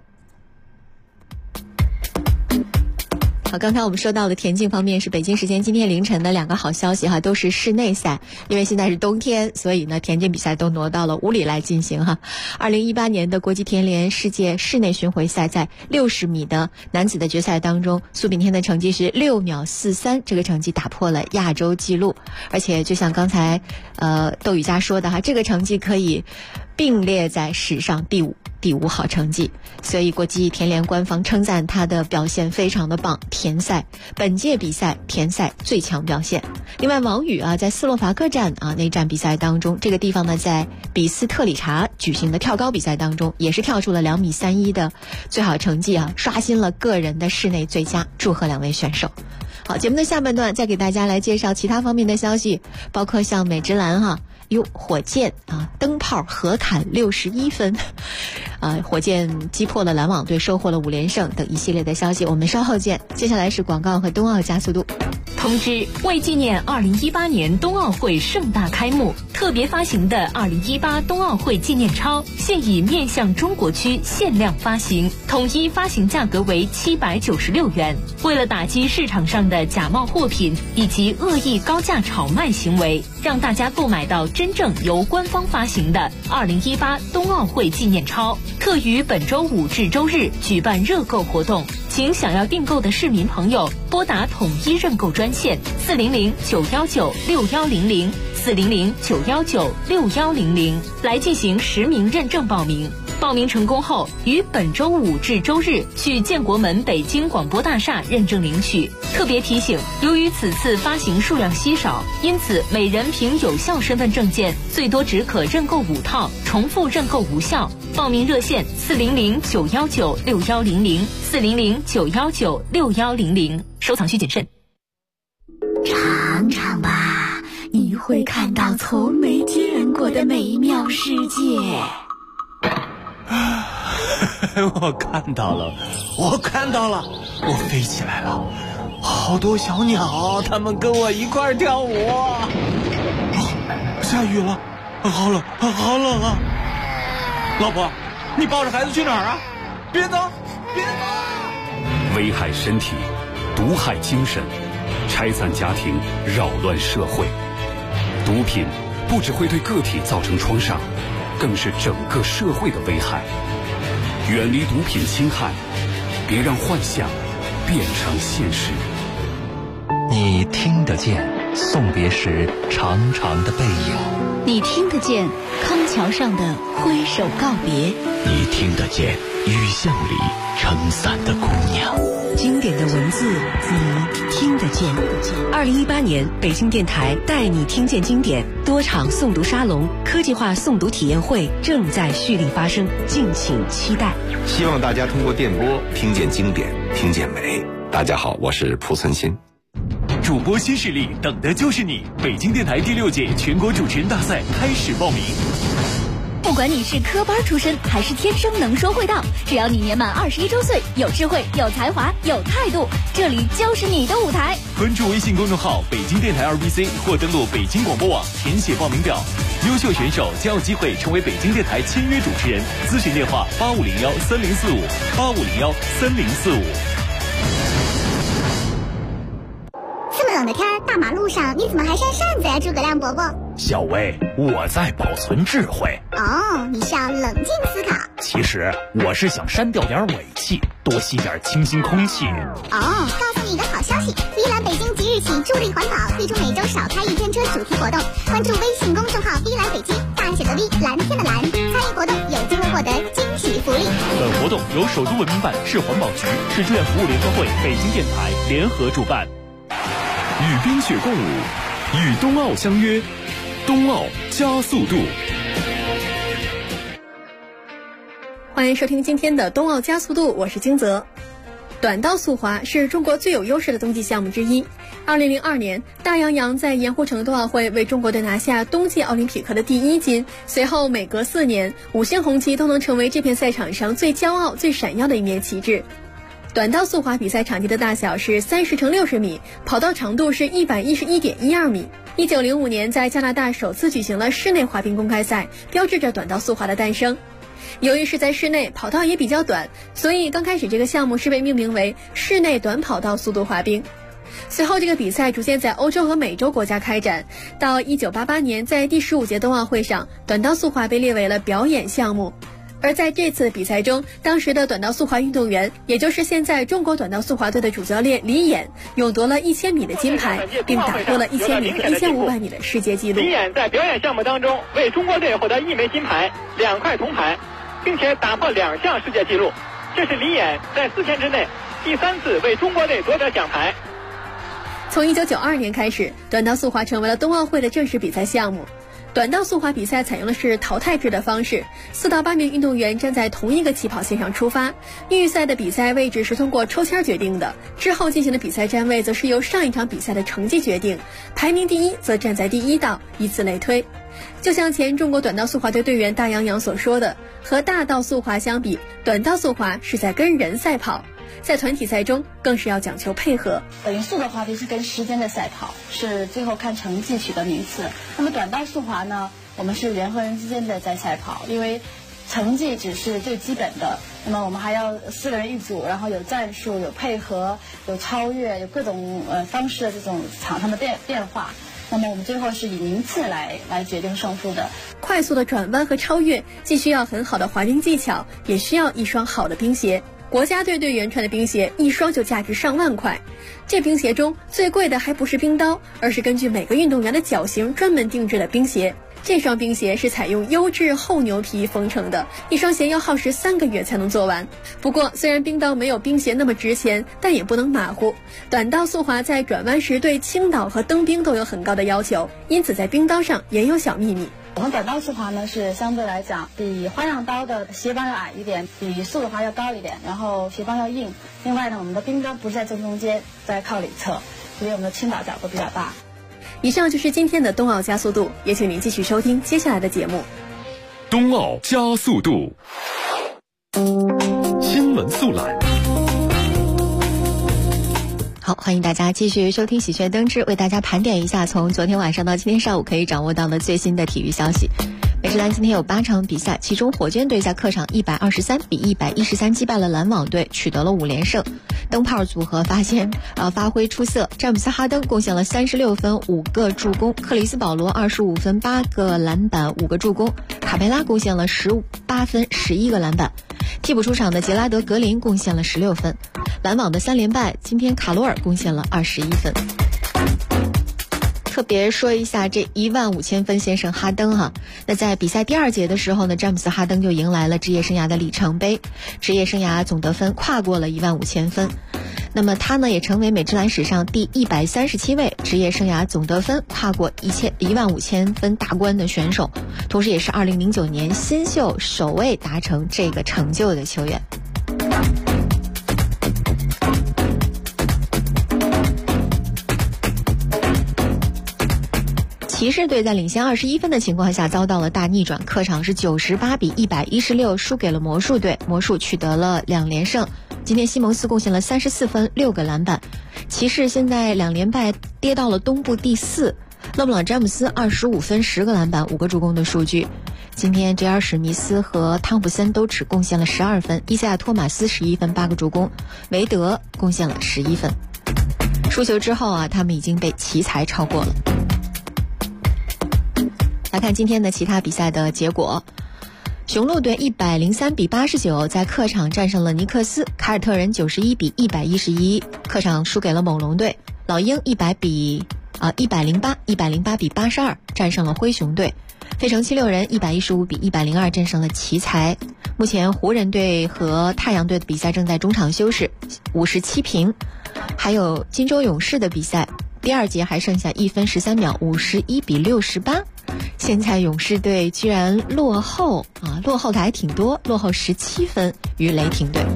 好，刚才我们说到的田径方面是北京时间今天凌晨的2个好消息哈，都是室内赛，因为现在是冬天，所以呢田径比赛都挪到了屋里来进行哈。2018年的国际田联世界室内巡回赛，在60米的男子的决赛当中，苏炳添的成绩是6.43米，这个成绩打破了亚洲纪录，而且就像刚才窦宇佳说的哈，这个成绩可以并列在史上第5好成绩，所以国际田联官方称赞他的表现非常的棒，田赛本届比赛田赛最强表现。另外王宇在斯洛伐克站那站比赛当中，这个地方呢在比斯特里察举行的跳高比赛当中，也是跳出了2.31米的最好成绩刷新了个人的室内最佳，祝贺2位选手。好，节目的下半段再给大家来介绍其他方面的消息，包括像美职篮火箭灯泡合砍61分，火箭击破了篮网队，收获了5连胜等一系列的消息，我们稍后见。接下来是广告和冬奥加速度。 通知：为纪念2018年冬奥会盛大开幕，特别发行的2018冬奥会纪念钞现已面向中国区限量发行，统一发行价格为796元。为了打击市场上的假冒货品以及恶意高价炒卖行为，让大家购买到真正由官方发行的2018冬奥会纪念钞，特于本周5至周日举办热购活动，请想要订购的市民朋友拨打统一认购专专线400-919-6100，400-919-6100来进行实名认证报名。报名成功后，于本周5至周日去建国门北京广播大厦认证领取。特别提醒，由于此次发行数量稀少，因此每人凭有效身份证件最多只可认购5套，重复认购无效。报名热线400-919-6100，400-919-6100。收藏需谨慎。 尝尝吧，你会看到从没见过的美妙世界。 我看到了，我飞起来了，好多小鸟，它们跟我一块儿跳舞。下雨了，好冷啊！老婆，你抱着孩子去哪儿啊？别走！ 危害身体，毒害精神，拆散家庭，扰乱社会。毒品不只会对个体造成创伤，更是整个社会的危害。远离毒品侵害，别让幻想变成现实。 你听得见送别时长长的背影， 你听得见康桥上的挥手告别， 你听得见雨巷里撑伞的姑娘。 经典的文字，你听得见。2018年，北京电台带你听见经典多场诵读沙龙、科技化诵读体验会正在蓄力发生，敬请期待。 希望大家通过电波听见经典，听见美。大家好，我是蒲存昕。 主播新势力，等的就是你！北京电台第6届全国主持人大赛开始报名。 不管你是科班出身还是天生能说会道，只要你年满21周岁，有智慧、有才华、有态度，这里就是你的舞台。 关注微信公众号北京电台2BC 或登录北京广播网填写报名表，优秀选手将有机会成为北京电台签约主持人。咨询电话85013045，85013045。 这么冷的天，大马路上你怎么还扇扇子呀，诸葛亮伯伯？ 小薇，我在保存智慧。 哦，你是要冷静思考。 其实我是想删掉点尾气，多吸点清新空气。 哦，告诉你一个好消息，依兰北京即日起助力环保，推出每周少开1天车主题活动。关注微信公众号依兰北京，大写的 V， 蓝天的蓝，参与活动有机会获得惊喜福利。 本活动由首都文明办、市环保局、市志愿服务联合会、北京电台联合主办。 与冰雪共舞，与冬奥相约，冬奥加速度。 欢迎收听今天的冬奥加速度，我是金泽。短道速滑是中国最有优势的冬季项目之一。2002年，大杨洋在盐湖城冬奥会为中国队拿下冬季奥林匹克的第1金。随后每隔4年，5星红旗都能成为这片赛场上最骄傲、最闪耀的一面旗帜。短道速滑比赛场地的大小是30×60米，跑道长度是111.12米。1905年在加拿大首次举行了室内滑冰公开赛，标志着短道速滑的诞生。由于是在室内，跑道也比较短，所以刚开始这个项目是被命名为室内短跑道速度滑冰。随后这个比赛逐渐在欧洲和美洲国家开展，到1988年在第15届冬奥会上，短道速滑被列为了表演项目。而在这次比赛中，当时的短道速滑运动员，也就是现在中国短道速滑队的主教练李演，勇夺了1000米的金牌，并打破了1000米和1500米的世界纪录。 李演在表演项目当中为中国队获得1枚金牌、2块铜牌，并且打破2项世界纪录。这是李演在4天之内第3次为中国队夺得奖牌。 从1992年开始，短道速滑成为了冬奥会的正式比赛项目。短道速滑比赛采用的是淘汰制的方式，4到8名运动员站在同一个起跑线上出发，预赛的比赛位置是通过抽签决定的，之后进行的比赛站位则是由上一场比赛的成绩决定，排名第1则站在第1道，以此类推。就像前中国短道速滑队队员大杨洋所说的，和大道速滑相比，短道速滑是在跟人赛跑，在团体赛中更是要讲求配合。 等于速的滑冰是跟时间的赛跑，是最后看成绩取得名次。那么短道速滑呢，我们是人和人之间的在赛跑，因为成绩只是最基本的，那么我们还要4个人一组，然后有战术、有配合、有超越、有各种方式的这种场上的变化。那么我们最后是以名次来决定胜负的。 快速的转弯和超越，既需要很好的滑冰技巧，也需要一双好的冰鞋。 国家队队员穿的冰鞋一双就价值上万块。这冰鞋中最贵的还不是冰刀，而是根据每个运动员的脚型专门定制的冰鞋。这双冰鞋是采用优质厚牛皮缝成的，一双鞋要耗时3个月才能做完。不过虽然冰刀没有冰鞋那么值钱，但也不能马虎。短道速滑在转弯时对倾倒和蹬冰都有很高的要求，因此在冰刀上也有小秘密。 我们短道速滑呢是相对来讲比花样刀的鞋帮要矮一点，比速滑要高一点，然后鞋帮要硬。另外呢，我们的冰刀不是在正中间，在靠里侧，所以我们的倾倒角度比较大。 以上就是今天的冬奥加速度，也请您继续收听接下来的节目。 冬奥加速度，新闻速览。 好，欢迎大家继续收听喜鹊登之，为大家盘点一下从昨天晚上到今天上午可以掌握到的最新的体育消息。美职篮今天有8场比赛，其中火箭队在客场123-113击败了篮网队，取得了5连胜。灯泡组合发挥出色，詹姆斯哈登贡献了36分5个助攻，克里斯保罗25分8个篮板5个助攻，卡佩拉贡献了18分11个篮板。替补出场的杰拉德格林贡献了16分。篮网的3连败，今天卡罗尔贡献了21分。特别说一下这15000分先生哈登哈，那在比赛第2节的时候呢，詹姆斯哈登就迎来了职业生涯的里程碑，职业生涯总得分跨过了15000分。那么他呢也成为美职篮史上第137位职业生涯总得分跨过15000分大关的选手，同时也是2009年新秀首位达成这个成就的球员。骑士队在领先21分的情况下遭到了大逆转，客场是98-116输给了魔术队，魔术取得了2连胜。今天西蒙斯贡献了34分6个篮板，骑士现在2连败跌到了东部第4。勒布朗詹姆斯25分10个篮板5个助攻的数据。今天 JR 史密斯和汤普森都只贡献了12分，伊赛亚托马斯11分8个助攻，韦德贡献了11分。输球之后他们已经被奇才超过了。来看今天的其他比赛的结果。雄鹿队103-89在客场战胜了尼克斯，凯尔特人91-111客场输给了猛龙队，老鹰108-82战胜了灰熊队，费城76人115-102战胜了奇才。目前湖人队和太阳队的比赛正在中场休息，57平。还有金州勇士的比赛，第2节还剩下1分13秒，51-68。现在勇士队居然落后的还挺多，落后17分于雷霆队。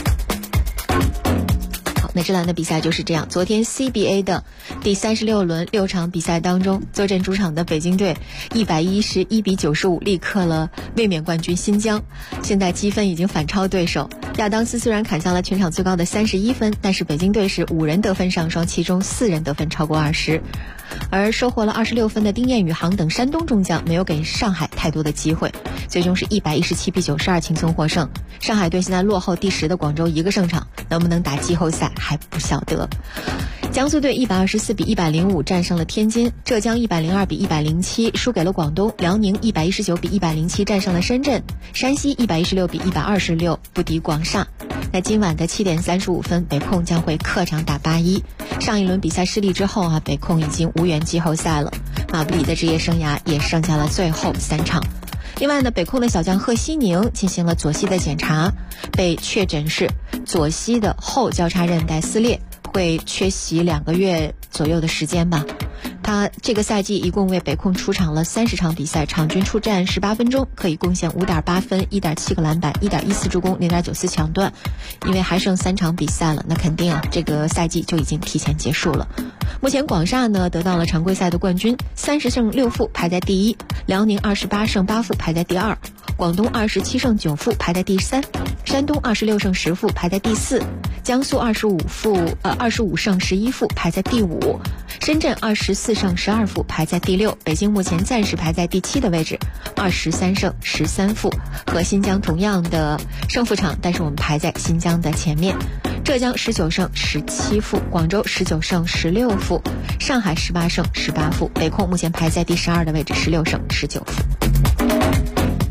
好，美职篮的比赛就是这样。昨天 CBA 的第36轮6场比赛当中，坐镇主场的北京队111-95力克了卫冕冠军新疆，现在积分已经反超对手。亚当斯虽然砍下了全场最高的31分，但是北京队是5人得分上双，其中4人得分超过20。而收获了26分的丁彦雨航等山东中将没有给上海太多的机会，最终是117-92轻松获胜。上海队现在落后第10的广州1个胜场，能不能打季后赛还不晓得。江苏队124-105战胜了天津，浙江102-107输给了广东，辽宁119-107战胜了深圳，山西116-126不敌广厦。在今晚的7点35分，北控将会客场打81。上一轮比赛失利之后北控已经无缘季后赛了，马布里的职业生涯也剩下了最后3场。另外呢，北控的小将贺西宁进行了左膝的检查，被确诊是左膝的后交叉韧带撕裂，会缺席2个月左右的时间吧。他这个赛季一共为北控出场了30场比赛，场均出战18分钟，可以贡献5.8分、1.7个篮板、1.14助攻、0.94抢断。因为还剩3场比赛了，那肯定这个赛季就已经提前结束了。目前广厦呢得到了常规赛的冠军，30胜6负排在第1，辽宁28胜8负排在第2，广东27胜9负排在第3，山东26胜10负排在第4，江苏25胜11负排在第5，深圳24胜12负排在第6，北京目前暂时排在第7的位置，23胜13负，和新疆同样的胜负场，但是我们排在新疆的前面。浙江19胜17负，广州19胜16负，上海18胜18负，北控目前排在第12的位置，16胜19负。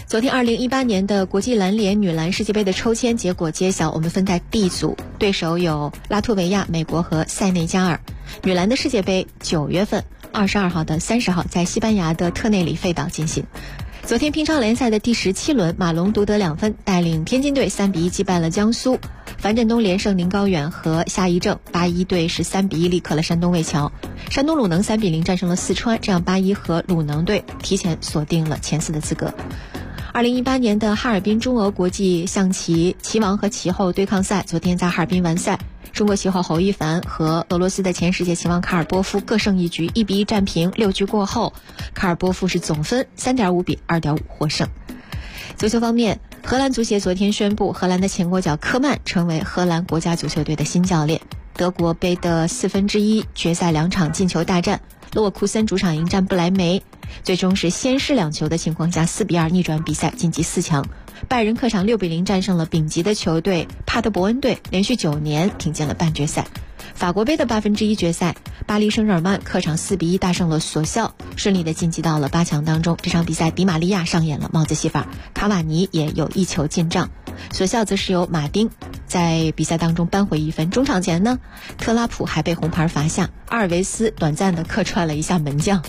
昨天2018年的国际篮联女篮世界杯的抽签结果揭晓，我们分在 D 组，对手有拉脱维亚、美国和塞内加尔。女篮的世界杯9月份22号到30号在西班牙的特内里费岛进行。昨天乒超联赛的第17轮，马龙独得2分，带领天津队3比1击败了江苏。樊振东连胜宁高远和夏一正，81队是3比1力克了山东魏桥。山东鲁能3比0战胜了四川，这样81和鲁能队提前锁定了前4的资格。2018年的哈尔滨中俄国际象棋棋王和棋后对抗赛昨天在哈尔滨完赛，中国棋后侯一凡和俄罗斯的前世界棋王卡尔波夫各胜一局，1比1战平，6局过后卡尔波夫是总分3.5比2.5获胜。足球方面，荷兰足协昨天宣布，荷兰的前国脚科曼成为荷兰国家足球队的新教练。德国杯的1/4决赛2场进球大战，勒沃库森主场迎战不莱梅，最终是先失2球的情况下4比2逆转比赛晋级4强。拜仁客场6比0战胜了丙级的球队帕德伯恩队，连续9年挺进了半决赛。法国杯的1/8决赛，巴黎圣日耳曼客场4比1大胜了索校，顺利的晋级到了8强当中。这场比赛迪玛利亚上演了帽子戏法，卡瓦尼也有1球进账，索校则是由马丁在比赛当中扳回1分。中场前呢，特拉普还被红牌罚下，阿尔维斯短暂的客串了一下门将。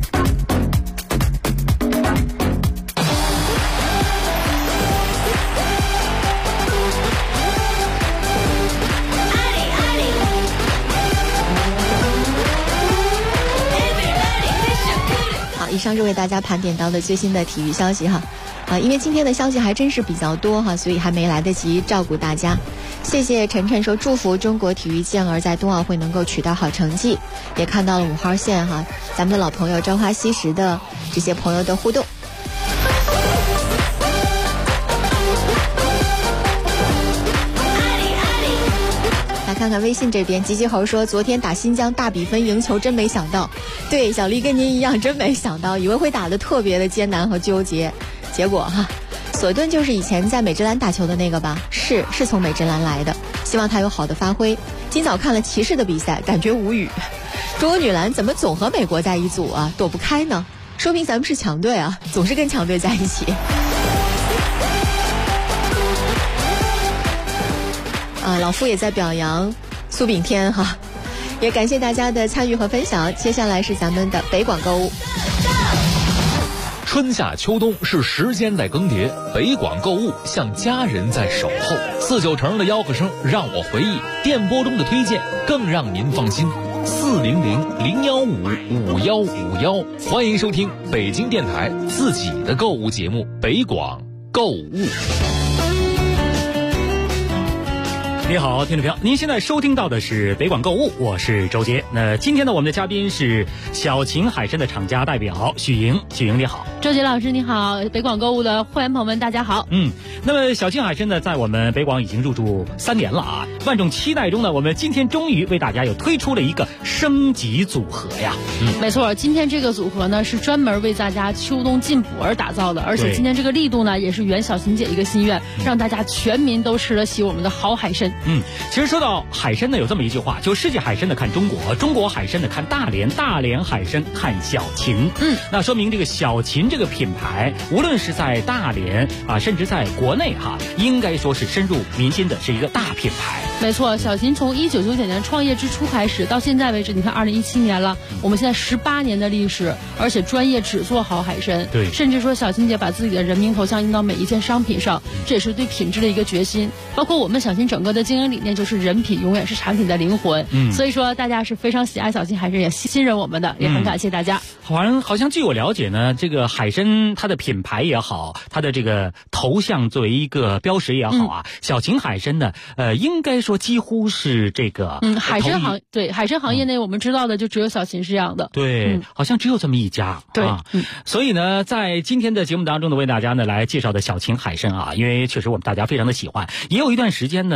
以上是为大家盘点到的最新的体育消息哈，因为今天的消息还真是比较多哈，所以还没来得及照顾大家。谢谢晨晨说祝福中国体育健儿在冬奥会能够取得好成绩，也看到了5号线哈，咱们的老朋友朝花夕拾的这些朋友的互动。来看看微信这边，吉吉猴说昨天打新疆大比分赢球真没想到。对，小丽跟您一样，真没想到，以为会打得特别的艰难和纠结，结果哈，索顿就是以前在美职篮打球的那个吧？是从美职篮来的，希望他有好的发挥。今早看了骑士的比赛，感觉无语，中国女篮怎么总和美国在一组啊？躲不开呢，说明咱们是强队啊，总是跟强队在一起。老夫也在表扬苏炳添哈，也感谢大家的参与和分享。接下来是咱们的北广购物。 春夏秋冬是时间在更迭，北广购物像家人在守候。490的吆喝声让我回忆，电波中的推荐更让您放心。400-015-5151，欢迎收听北京电台自己的购物节目北广购物。 你好，听众朋友，您现在收听到的是北广购物，我是周杰。那今天呢，我们的嘉宾是小秦海参的厂家代表许莹。许莹你好。 周杰老师你好，北广购物的会员朋友们大家好。 那么小秦海参呢，在我们北广已经入驻3年了啊，万众期待中呢，我们今天终于为大家又推出了一个升级组合呀。 没错，今天这个组合呢是专门为大家秋冬进补而打造的，而且今天这个力度呢也是圆小秦姐一个心愿，让大家全民都吃得起我们的好海参。 其实说到海参呢，有这么一句话，就世界海参的看中国，中国海参的看大连，大连海参看小秦。那说明这个小秦这个品牌，无论是在大连啊，甚至在国内哈，应该说是深入民心的，是一个大品牌。 没错，小秦从1999年创业之初开始，到现在为止，你看2017年了，我们现在18年的历史，而且专业只做好海参。 对， 甚至说小秦姐把自己的人名头像印到每一件商品上，这也是对品质的一个决心。包括我们小秦整个的经营理念就是人品永远是产品的灵魂。所以说大家是非常喜爱小秦海参，也信任我们的，也很感谢大家。 好像据我了解呢，这个海参它的品牌也好，它的这个头像作为一个标识也好啊，小秦海参呢，应该说几乎是这个海参行业内我们知道的就只有小秦是这样的。 对，好像只有这么一家。 对， 所以呢，在今天的节目当中呢，为大家呢来介绍的小秦海参啊，因为确实我们大家非常的喜欢，也有一段时间呢，我们没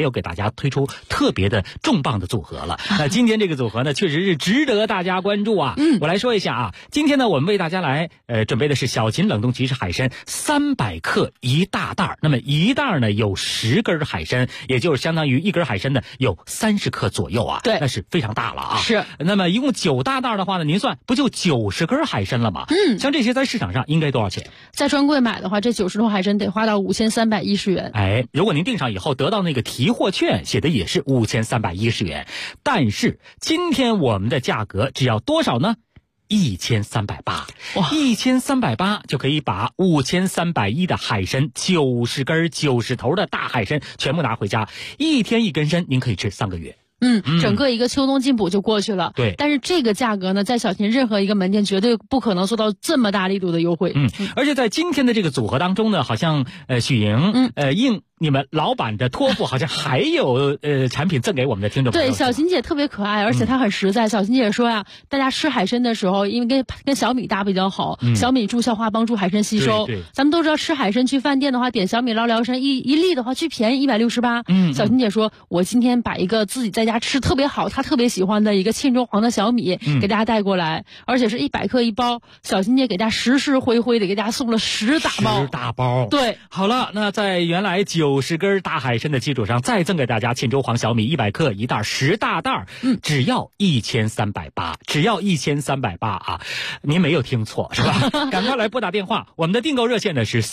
有给大家推出特别的重磅的组合了。那今天这个组合呢，确实是值得大家关注啊。我来说一下啊，今天呢，我们为大家来准备的是小秦冷冻即食海参300克一大袋，那么一袋呢有10根海参，也就是相当于一根海参呢有30克左右啊。 对， 那是非常大了啊。 是。 那么一共9大袋的话呢，您算不就90根海参了吗？像这些在市场上应该多少钱？ 在专柜买的话，这90头海参得花到5310元。 哎，如果您订上以后得到那个提货券，写的也是5310元，但是今天我们的价格只要多少呢？1380，哇，1380就可以把5310的海参90根90头的大海参全部拿回家，一天一根参，您可以吃3个月。 整个一个秋冬进补就过去了。 对， 但是这个价格呢，在小秦任何一个门店绝对不可能做到这么大力度的优惠。 而且在今天的这个组合当中呢，好像许莹应你们老板的托付，好像还有产品赠给我们的听众朋友。 对，小秦姐特别可爱，而且她很实在。小秦姐说呀，大家吃海参的时候，因为跟小米搭比较好，小米助消化，帮助海参吸收。 对， 咱们都知道吃海参去饭店的话，点小米捞辽参一粒的话，巨便宜168。小秦姐说，我今天把一个自己在家吃特别好，她特别喜欢的一个沁州黄的小米给大家带过来，而且是100克一包。小秦姐给大家实实惠惠的给大家送了10大包。对， 好了，那在原来90根大海参的基础上，再赠给大家沁州黄小米100克一袋10大袋，只要1380，只要1380啊！您没有听错是吧？赶快来拨打电话，我们的订购热线呢是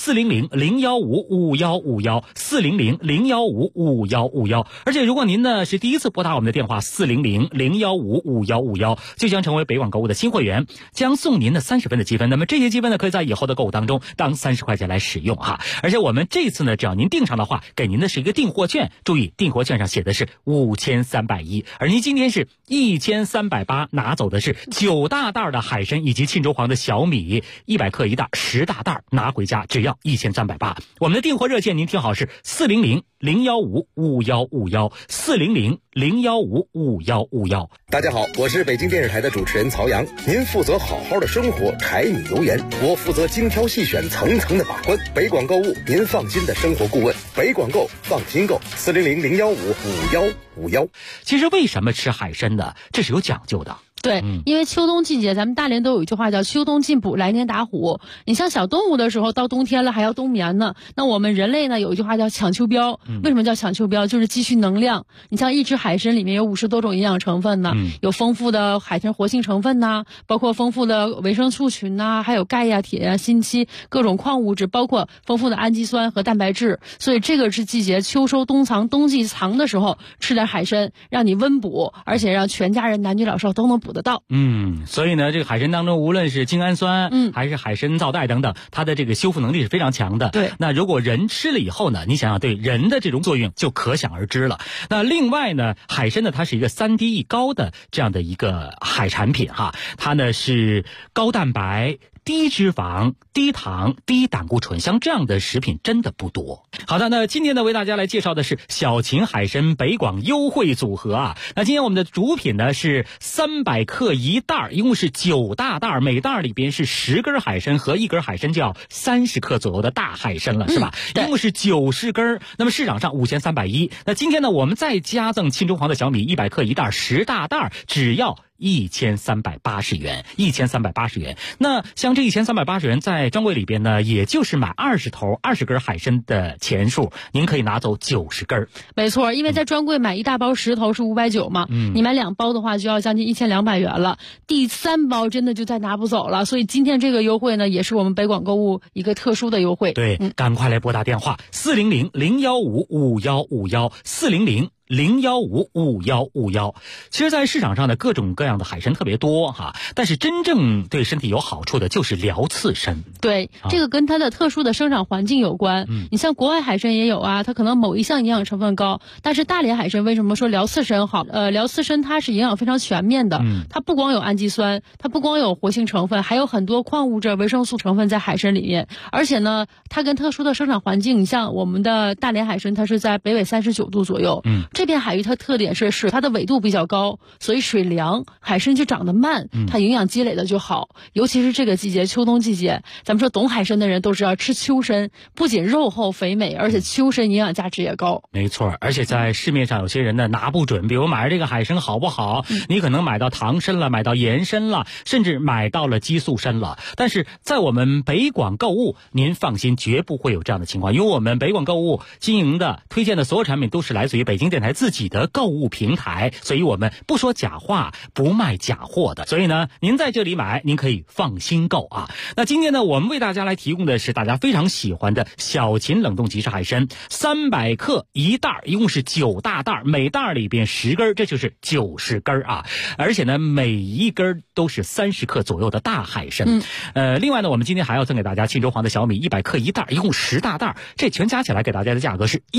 400-015-5151，400-015-5151。而且如果您呢是第一次拨打我们的电话400-015-5151，就将成为北广购物的新会员，将送您的30分的积分。那么这些积分呢，可以在以后的购物当中当30块钱来使用哈。而且我们这次呢，只要您订上的话，给您的是一个订货券，注意订货券上写的是5310，而您今天是1380，拿走的是9大袋的海参以及沁州黄的小米100克一袋10大袋，拿回家只要1380。我们的订货热线您听好是400-015-5151，400-015-5151。 大家好，我是北京电视台的主持人曹阳。您负责好好的生活，柴米油盐，我负责精挑细选，层层的把关。北广购物，您放心的生活顾问。北广购，放心购，400-015-5151。 其实为什么吃海参呢？这是有讲究的。 对，因为秋冬季节，咱们大连都有一句话叫秋冬进补，来年打虎。你像小动物的时候，到冬天了还要冬眠呢。那我们人类呢，有一句话叫抢秋膘。为什么叫抢秋膘？就是积蓄能量。你像一只海参里面有50多种营养成分呢，有丰富的海参活性成分呐，包括丰富的维生素群呐，还有钙呀、铁呀、锌硒各种矿物质，包括丰富的氨基酸和蛋白质。所以这个是季节秋收冬藏，冬季藏的时候吃点海参，让你温补，而且让全家人男女老少都能补得到。 所以呢，这个海参当中，无论是精氨酸，还是海参皂苷等等，它的这个修复能力是非常强的。 对， 那如果人吃了以后呢，你想想对人的这种作用就可想而知了。那另外呢，海参呢，它是一个3低一高的这样的一个海产品哈，它呢是高蛋白、低脂肪、低糖、低胆固醇，像这样的食品真的不多。好的，那今天呢为大家来介绍的是小秦海参北广优惠组合啊。那今天我们的主品呢是300克一袋，一共是9大袋，每袋里边是10根海参和1根海参，就要30克左右的大海参了，是吧？一共是90根，那么市场上5310。那今天呢我们再加赠沁州黄的小米100克一袋10大袋，只要1380元，1380元。那像这1380元在专柜里边呢，也就是买20根海参的钱数，您可以拿走90根。 没错，因为在专柜买一大包10头是590嘛，你买2包的话就要将近1200元了，第3包真的就再拿不走了。所以今天这个优惠呢，也是我们北广购物一个特殊的优惠。 对，赶快来拨打电话400-015-5151，400-015-5151。其实在市场上的各种各样的海参特别多哈，但是真正对身体有好处的就是辽刺参。 对，这个跟它的特殊的生长环境有关。你像国外海参也有啊，它可能某一项营养成分高，但是大连海参为什么说辽刺参好？辽刺参它是营养非常全面的，它不光有氨基酸，它不光有活性成分，还有很多矿物质、维生素成分在海参里面。而且呢，它跟特殊的生长环境，你像我们的大连海参，它是在北纬39度左右。 这片海域它特点是水它的纬度比较高，所以水凉，海参就长得慢，它营养积累的就好。尤其是这个季节，秋冬季节，咱们说懂海参的人都知道，吃秋参不仅肉厚肥美，而且秋参营养价值也高。 没错，而且在市面上有些人呢拿不准，比如买这个海参好不好，你可能买到唐参了，买到盐参了，甚至买到了激素参了。但是在我们北广购物，您放心，绝不会有这样的情况，因为我们北广购物经营的推荐的所有产品都是来自于北京电台自己的购物平台，所以我们不说假话，不卖假货的。所以呢，您在这里买，您可以放心购啊。那今天呢，我们为大家来提供的是大家非常喜欢的小秦冷冻即食海参，300克一袋，一共是9大袋，每袋里边10根，这就是90根啊。而且呢，每一根都是30克左右的大海参。另外呢，我们今天还要赠给大家沁州黄的小米100克一袋，一共10大袋，这全加起来给大家的价格是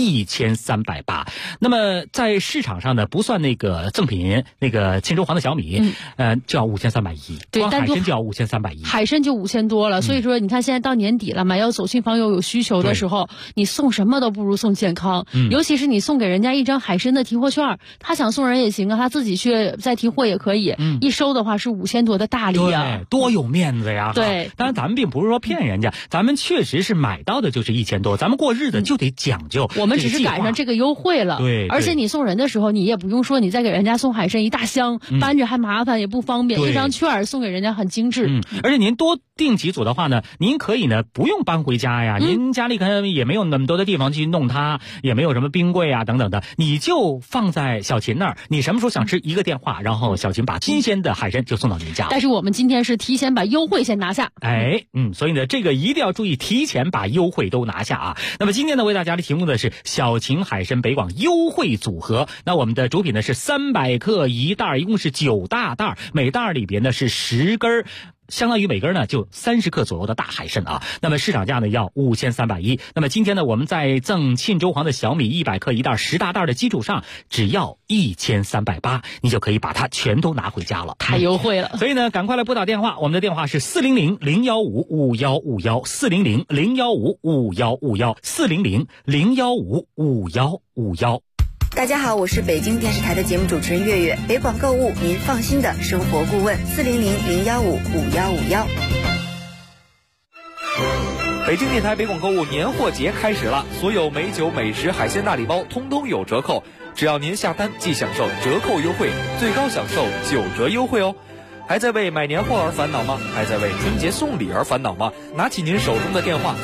1380。那么在市场上呢，不算那个赠品，那个沁州黄的小米，就要5310， 对， 光海参就要5310， 海参就5000多了。所以说，你看现在到年底了嘛，要走亲访友有需求的时候，你送什么都不如送健康。尤其是你送给人家一张海参的提货券，他想送人也行啊，他自己去再提货也可以。一收的话是5000多的大礼啊， 对，多有面子呀！ 对， 当然咱们并不是说骗人家，咱们确实是买到的就是1000多，咱们过日子就得讲究。 我们只是赶上这个优惠了， 对， 而且你送人的时候，你也不用说你再给人家送海参一大箱，搬着还麻烦也不方便，一张券送给人家很精致。 而且您多订几组的话呢，您可以呢不用搬回家呀，您家里可能也没有那么多的地方去弄它，也没有什么冰柜啊等等的，你就放在小秦那儿，你什么时候想吃一个电话，然后小秦把新鲜的海参就送到您家。 但是我们今天是提前把优惠先拿下， 所以呢这个一定要注意，提前把优惠都拿下啊。那么今天呢为大家提供的是小秦海参北广优惠组合，那我们的主品呢是300克一袋，一共是9大袋，每袋里边呢是10根，相当于每根呢就30克左右的大海参啊。那么市场价呢要5310。那么今天呢我们在赠沁州黄的小米100克一袋10大袋的基础上，只要1380，你就可以把它全都拿回家了， 太优惠了。 所以呢赶快来拨打电话，我们的电话是400-015-5151，400-015-5151，400-015-5151。 大家好，我是北京电视台的节目主持人月月，北广购物您放心的生活顾问，400-015-5151。 北京电台北广购物年货节开始了，所有美酒美食海鲜大礼包通通有折扣，只要您下单即享受折扣优惠，最高享受9折优惠哦。还在为买年货而烦恼吗？还在为春节送礼而烦恼吗？拿起您手中的电话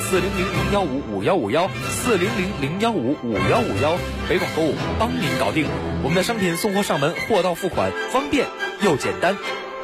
400-015-5151，400-015-5151，北广购物帮您搞定。我们的商品送货上门，货到付款，方便又简单。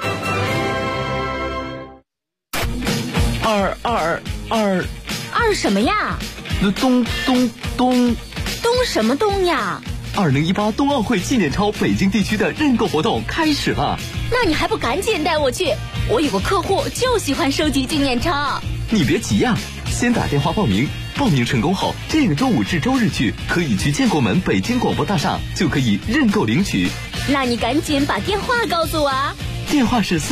二什么呀？ 东什么东呀 ？2018冬奥会纪念钞北京地区的认购活动开始了， 那你还不赶紧带我去？我有个客户就喜欢收集纪念钞。 你别急呀，先打电话报名，报名成功后，这个周五至周日去，可以去建国门北京广播大厦，就可以认购领取。 那你赶紧把电话告诉我啊！ 电话是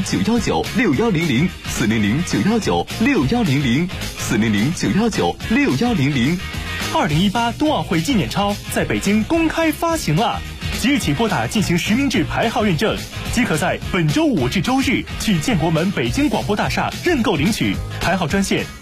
400-919-6100，400-919-6100，400-919-6100。 2018冬奥会纪念钞在北京公开发行了，即日起拨打进行实名制牌号认证，即可在本周五至周日去建国门北京广播大厦认购领取。牌号专线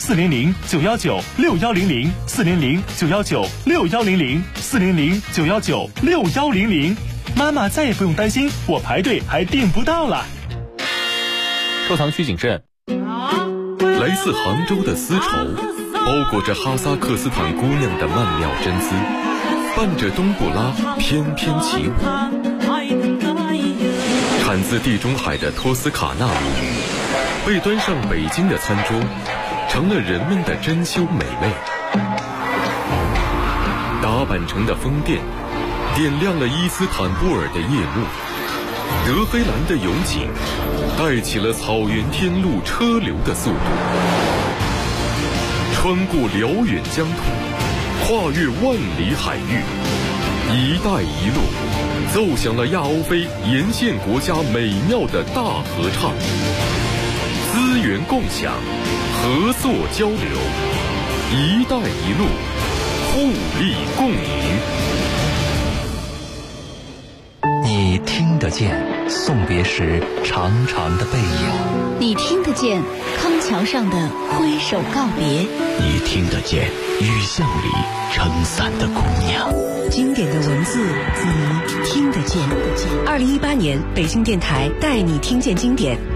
400-919-6100，400-919-6100，400-919-6100。妈妈再也不用担心我排队还订不到了。 收藏需谨慎。 来自杭州的丝绸，包裹着哈萨克斯坦姑娘的曼妙真姿，伴着冬不拉翩翩起舞。产自地中海的托斯卡纳米，被端上北京的餐桌，成了人们的珍馐美味。打扮成的宫殿，点亮了伊斯坦布尔的夜幕。德黑兰的勇景，带起了草原天路车流的速度。穿过辽远疆土，跨越万里海域，一带一路奏响了亚欧非沿线国家美妙的大合唱。资源共享，合作交流，一带一路，互利共赢。 听得见送别时长长的背影， 你听得见康桥上的挥手告别， 你听得见雨巷里撑伞的姑娘。 经典的文字，你听得见。2018年北京电台带你听见经典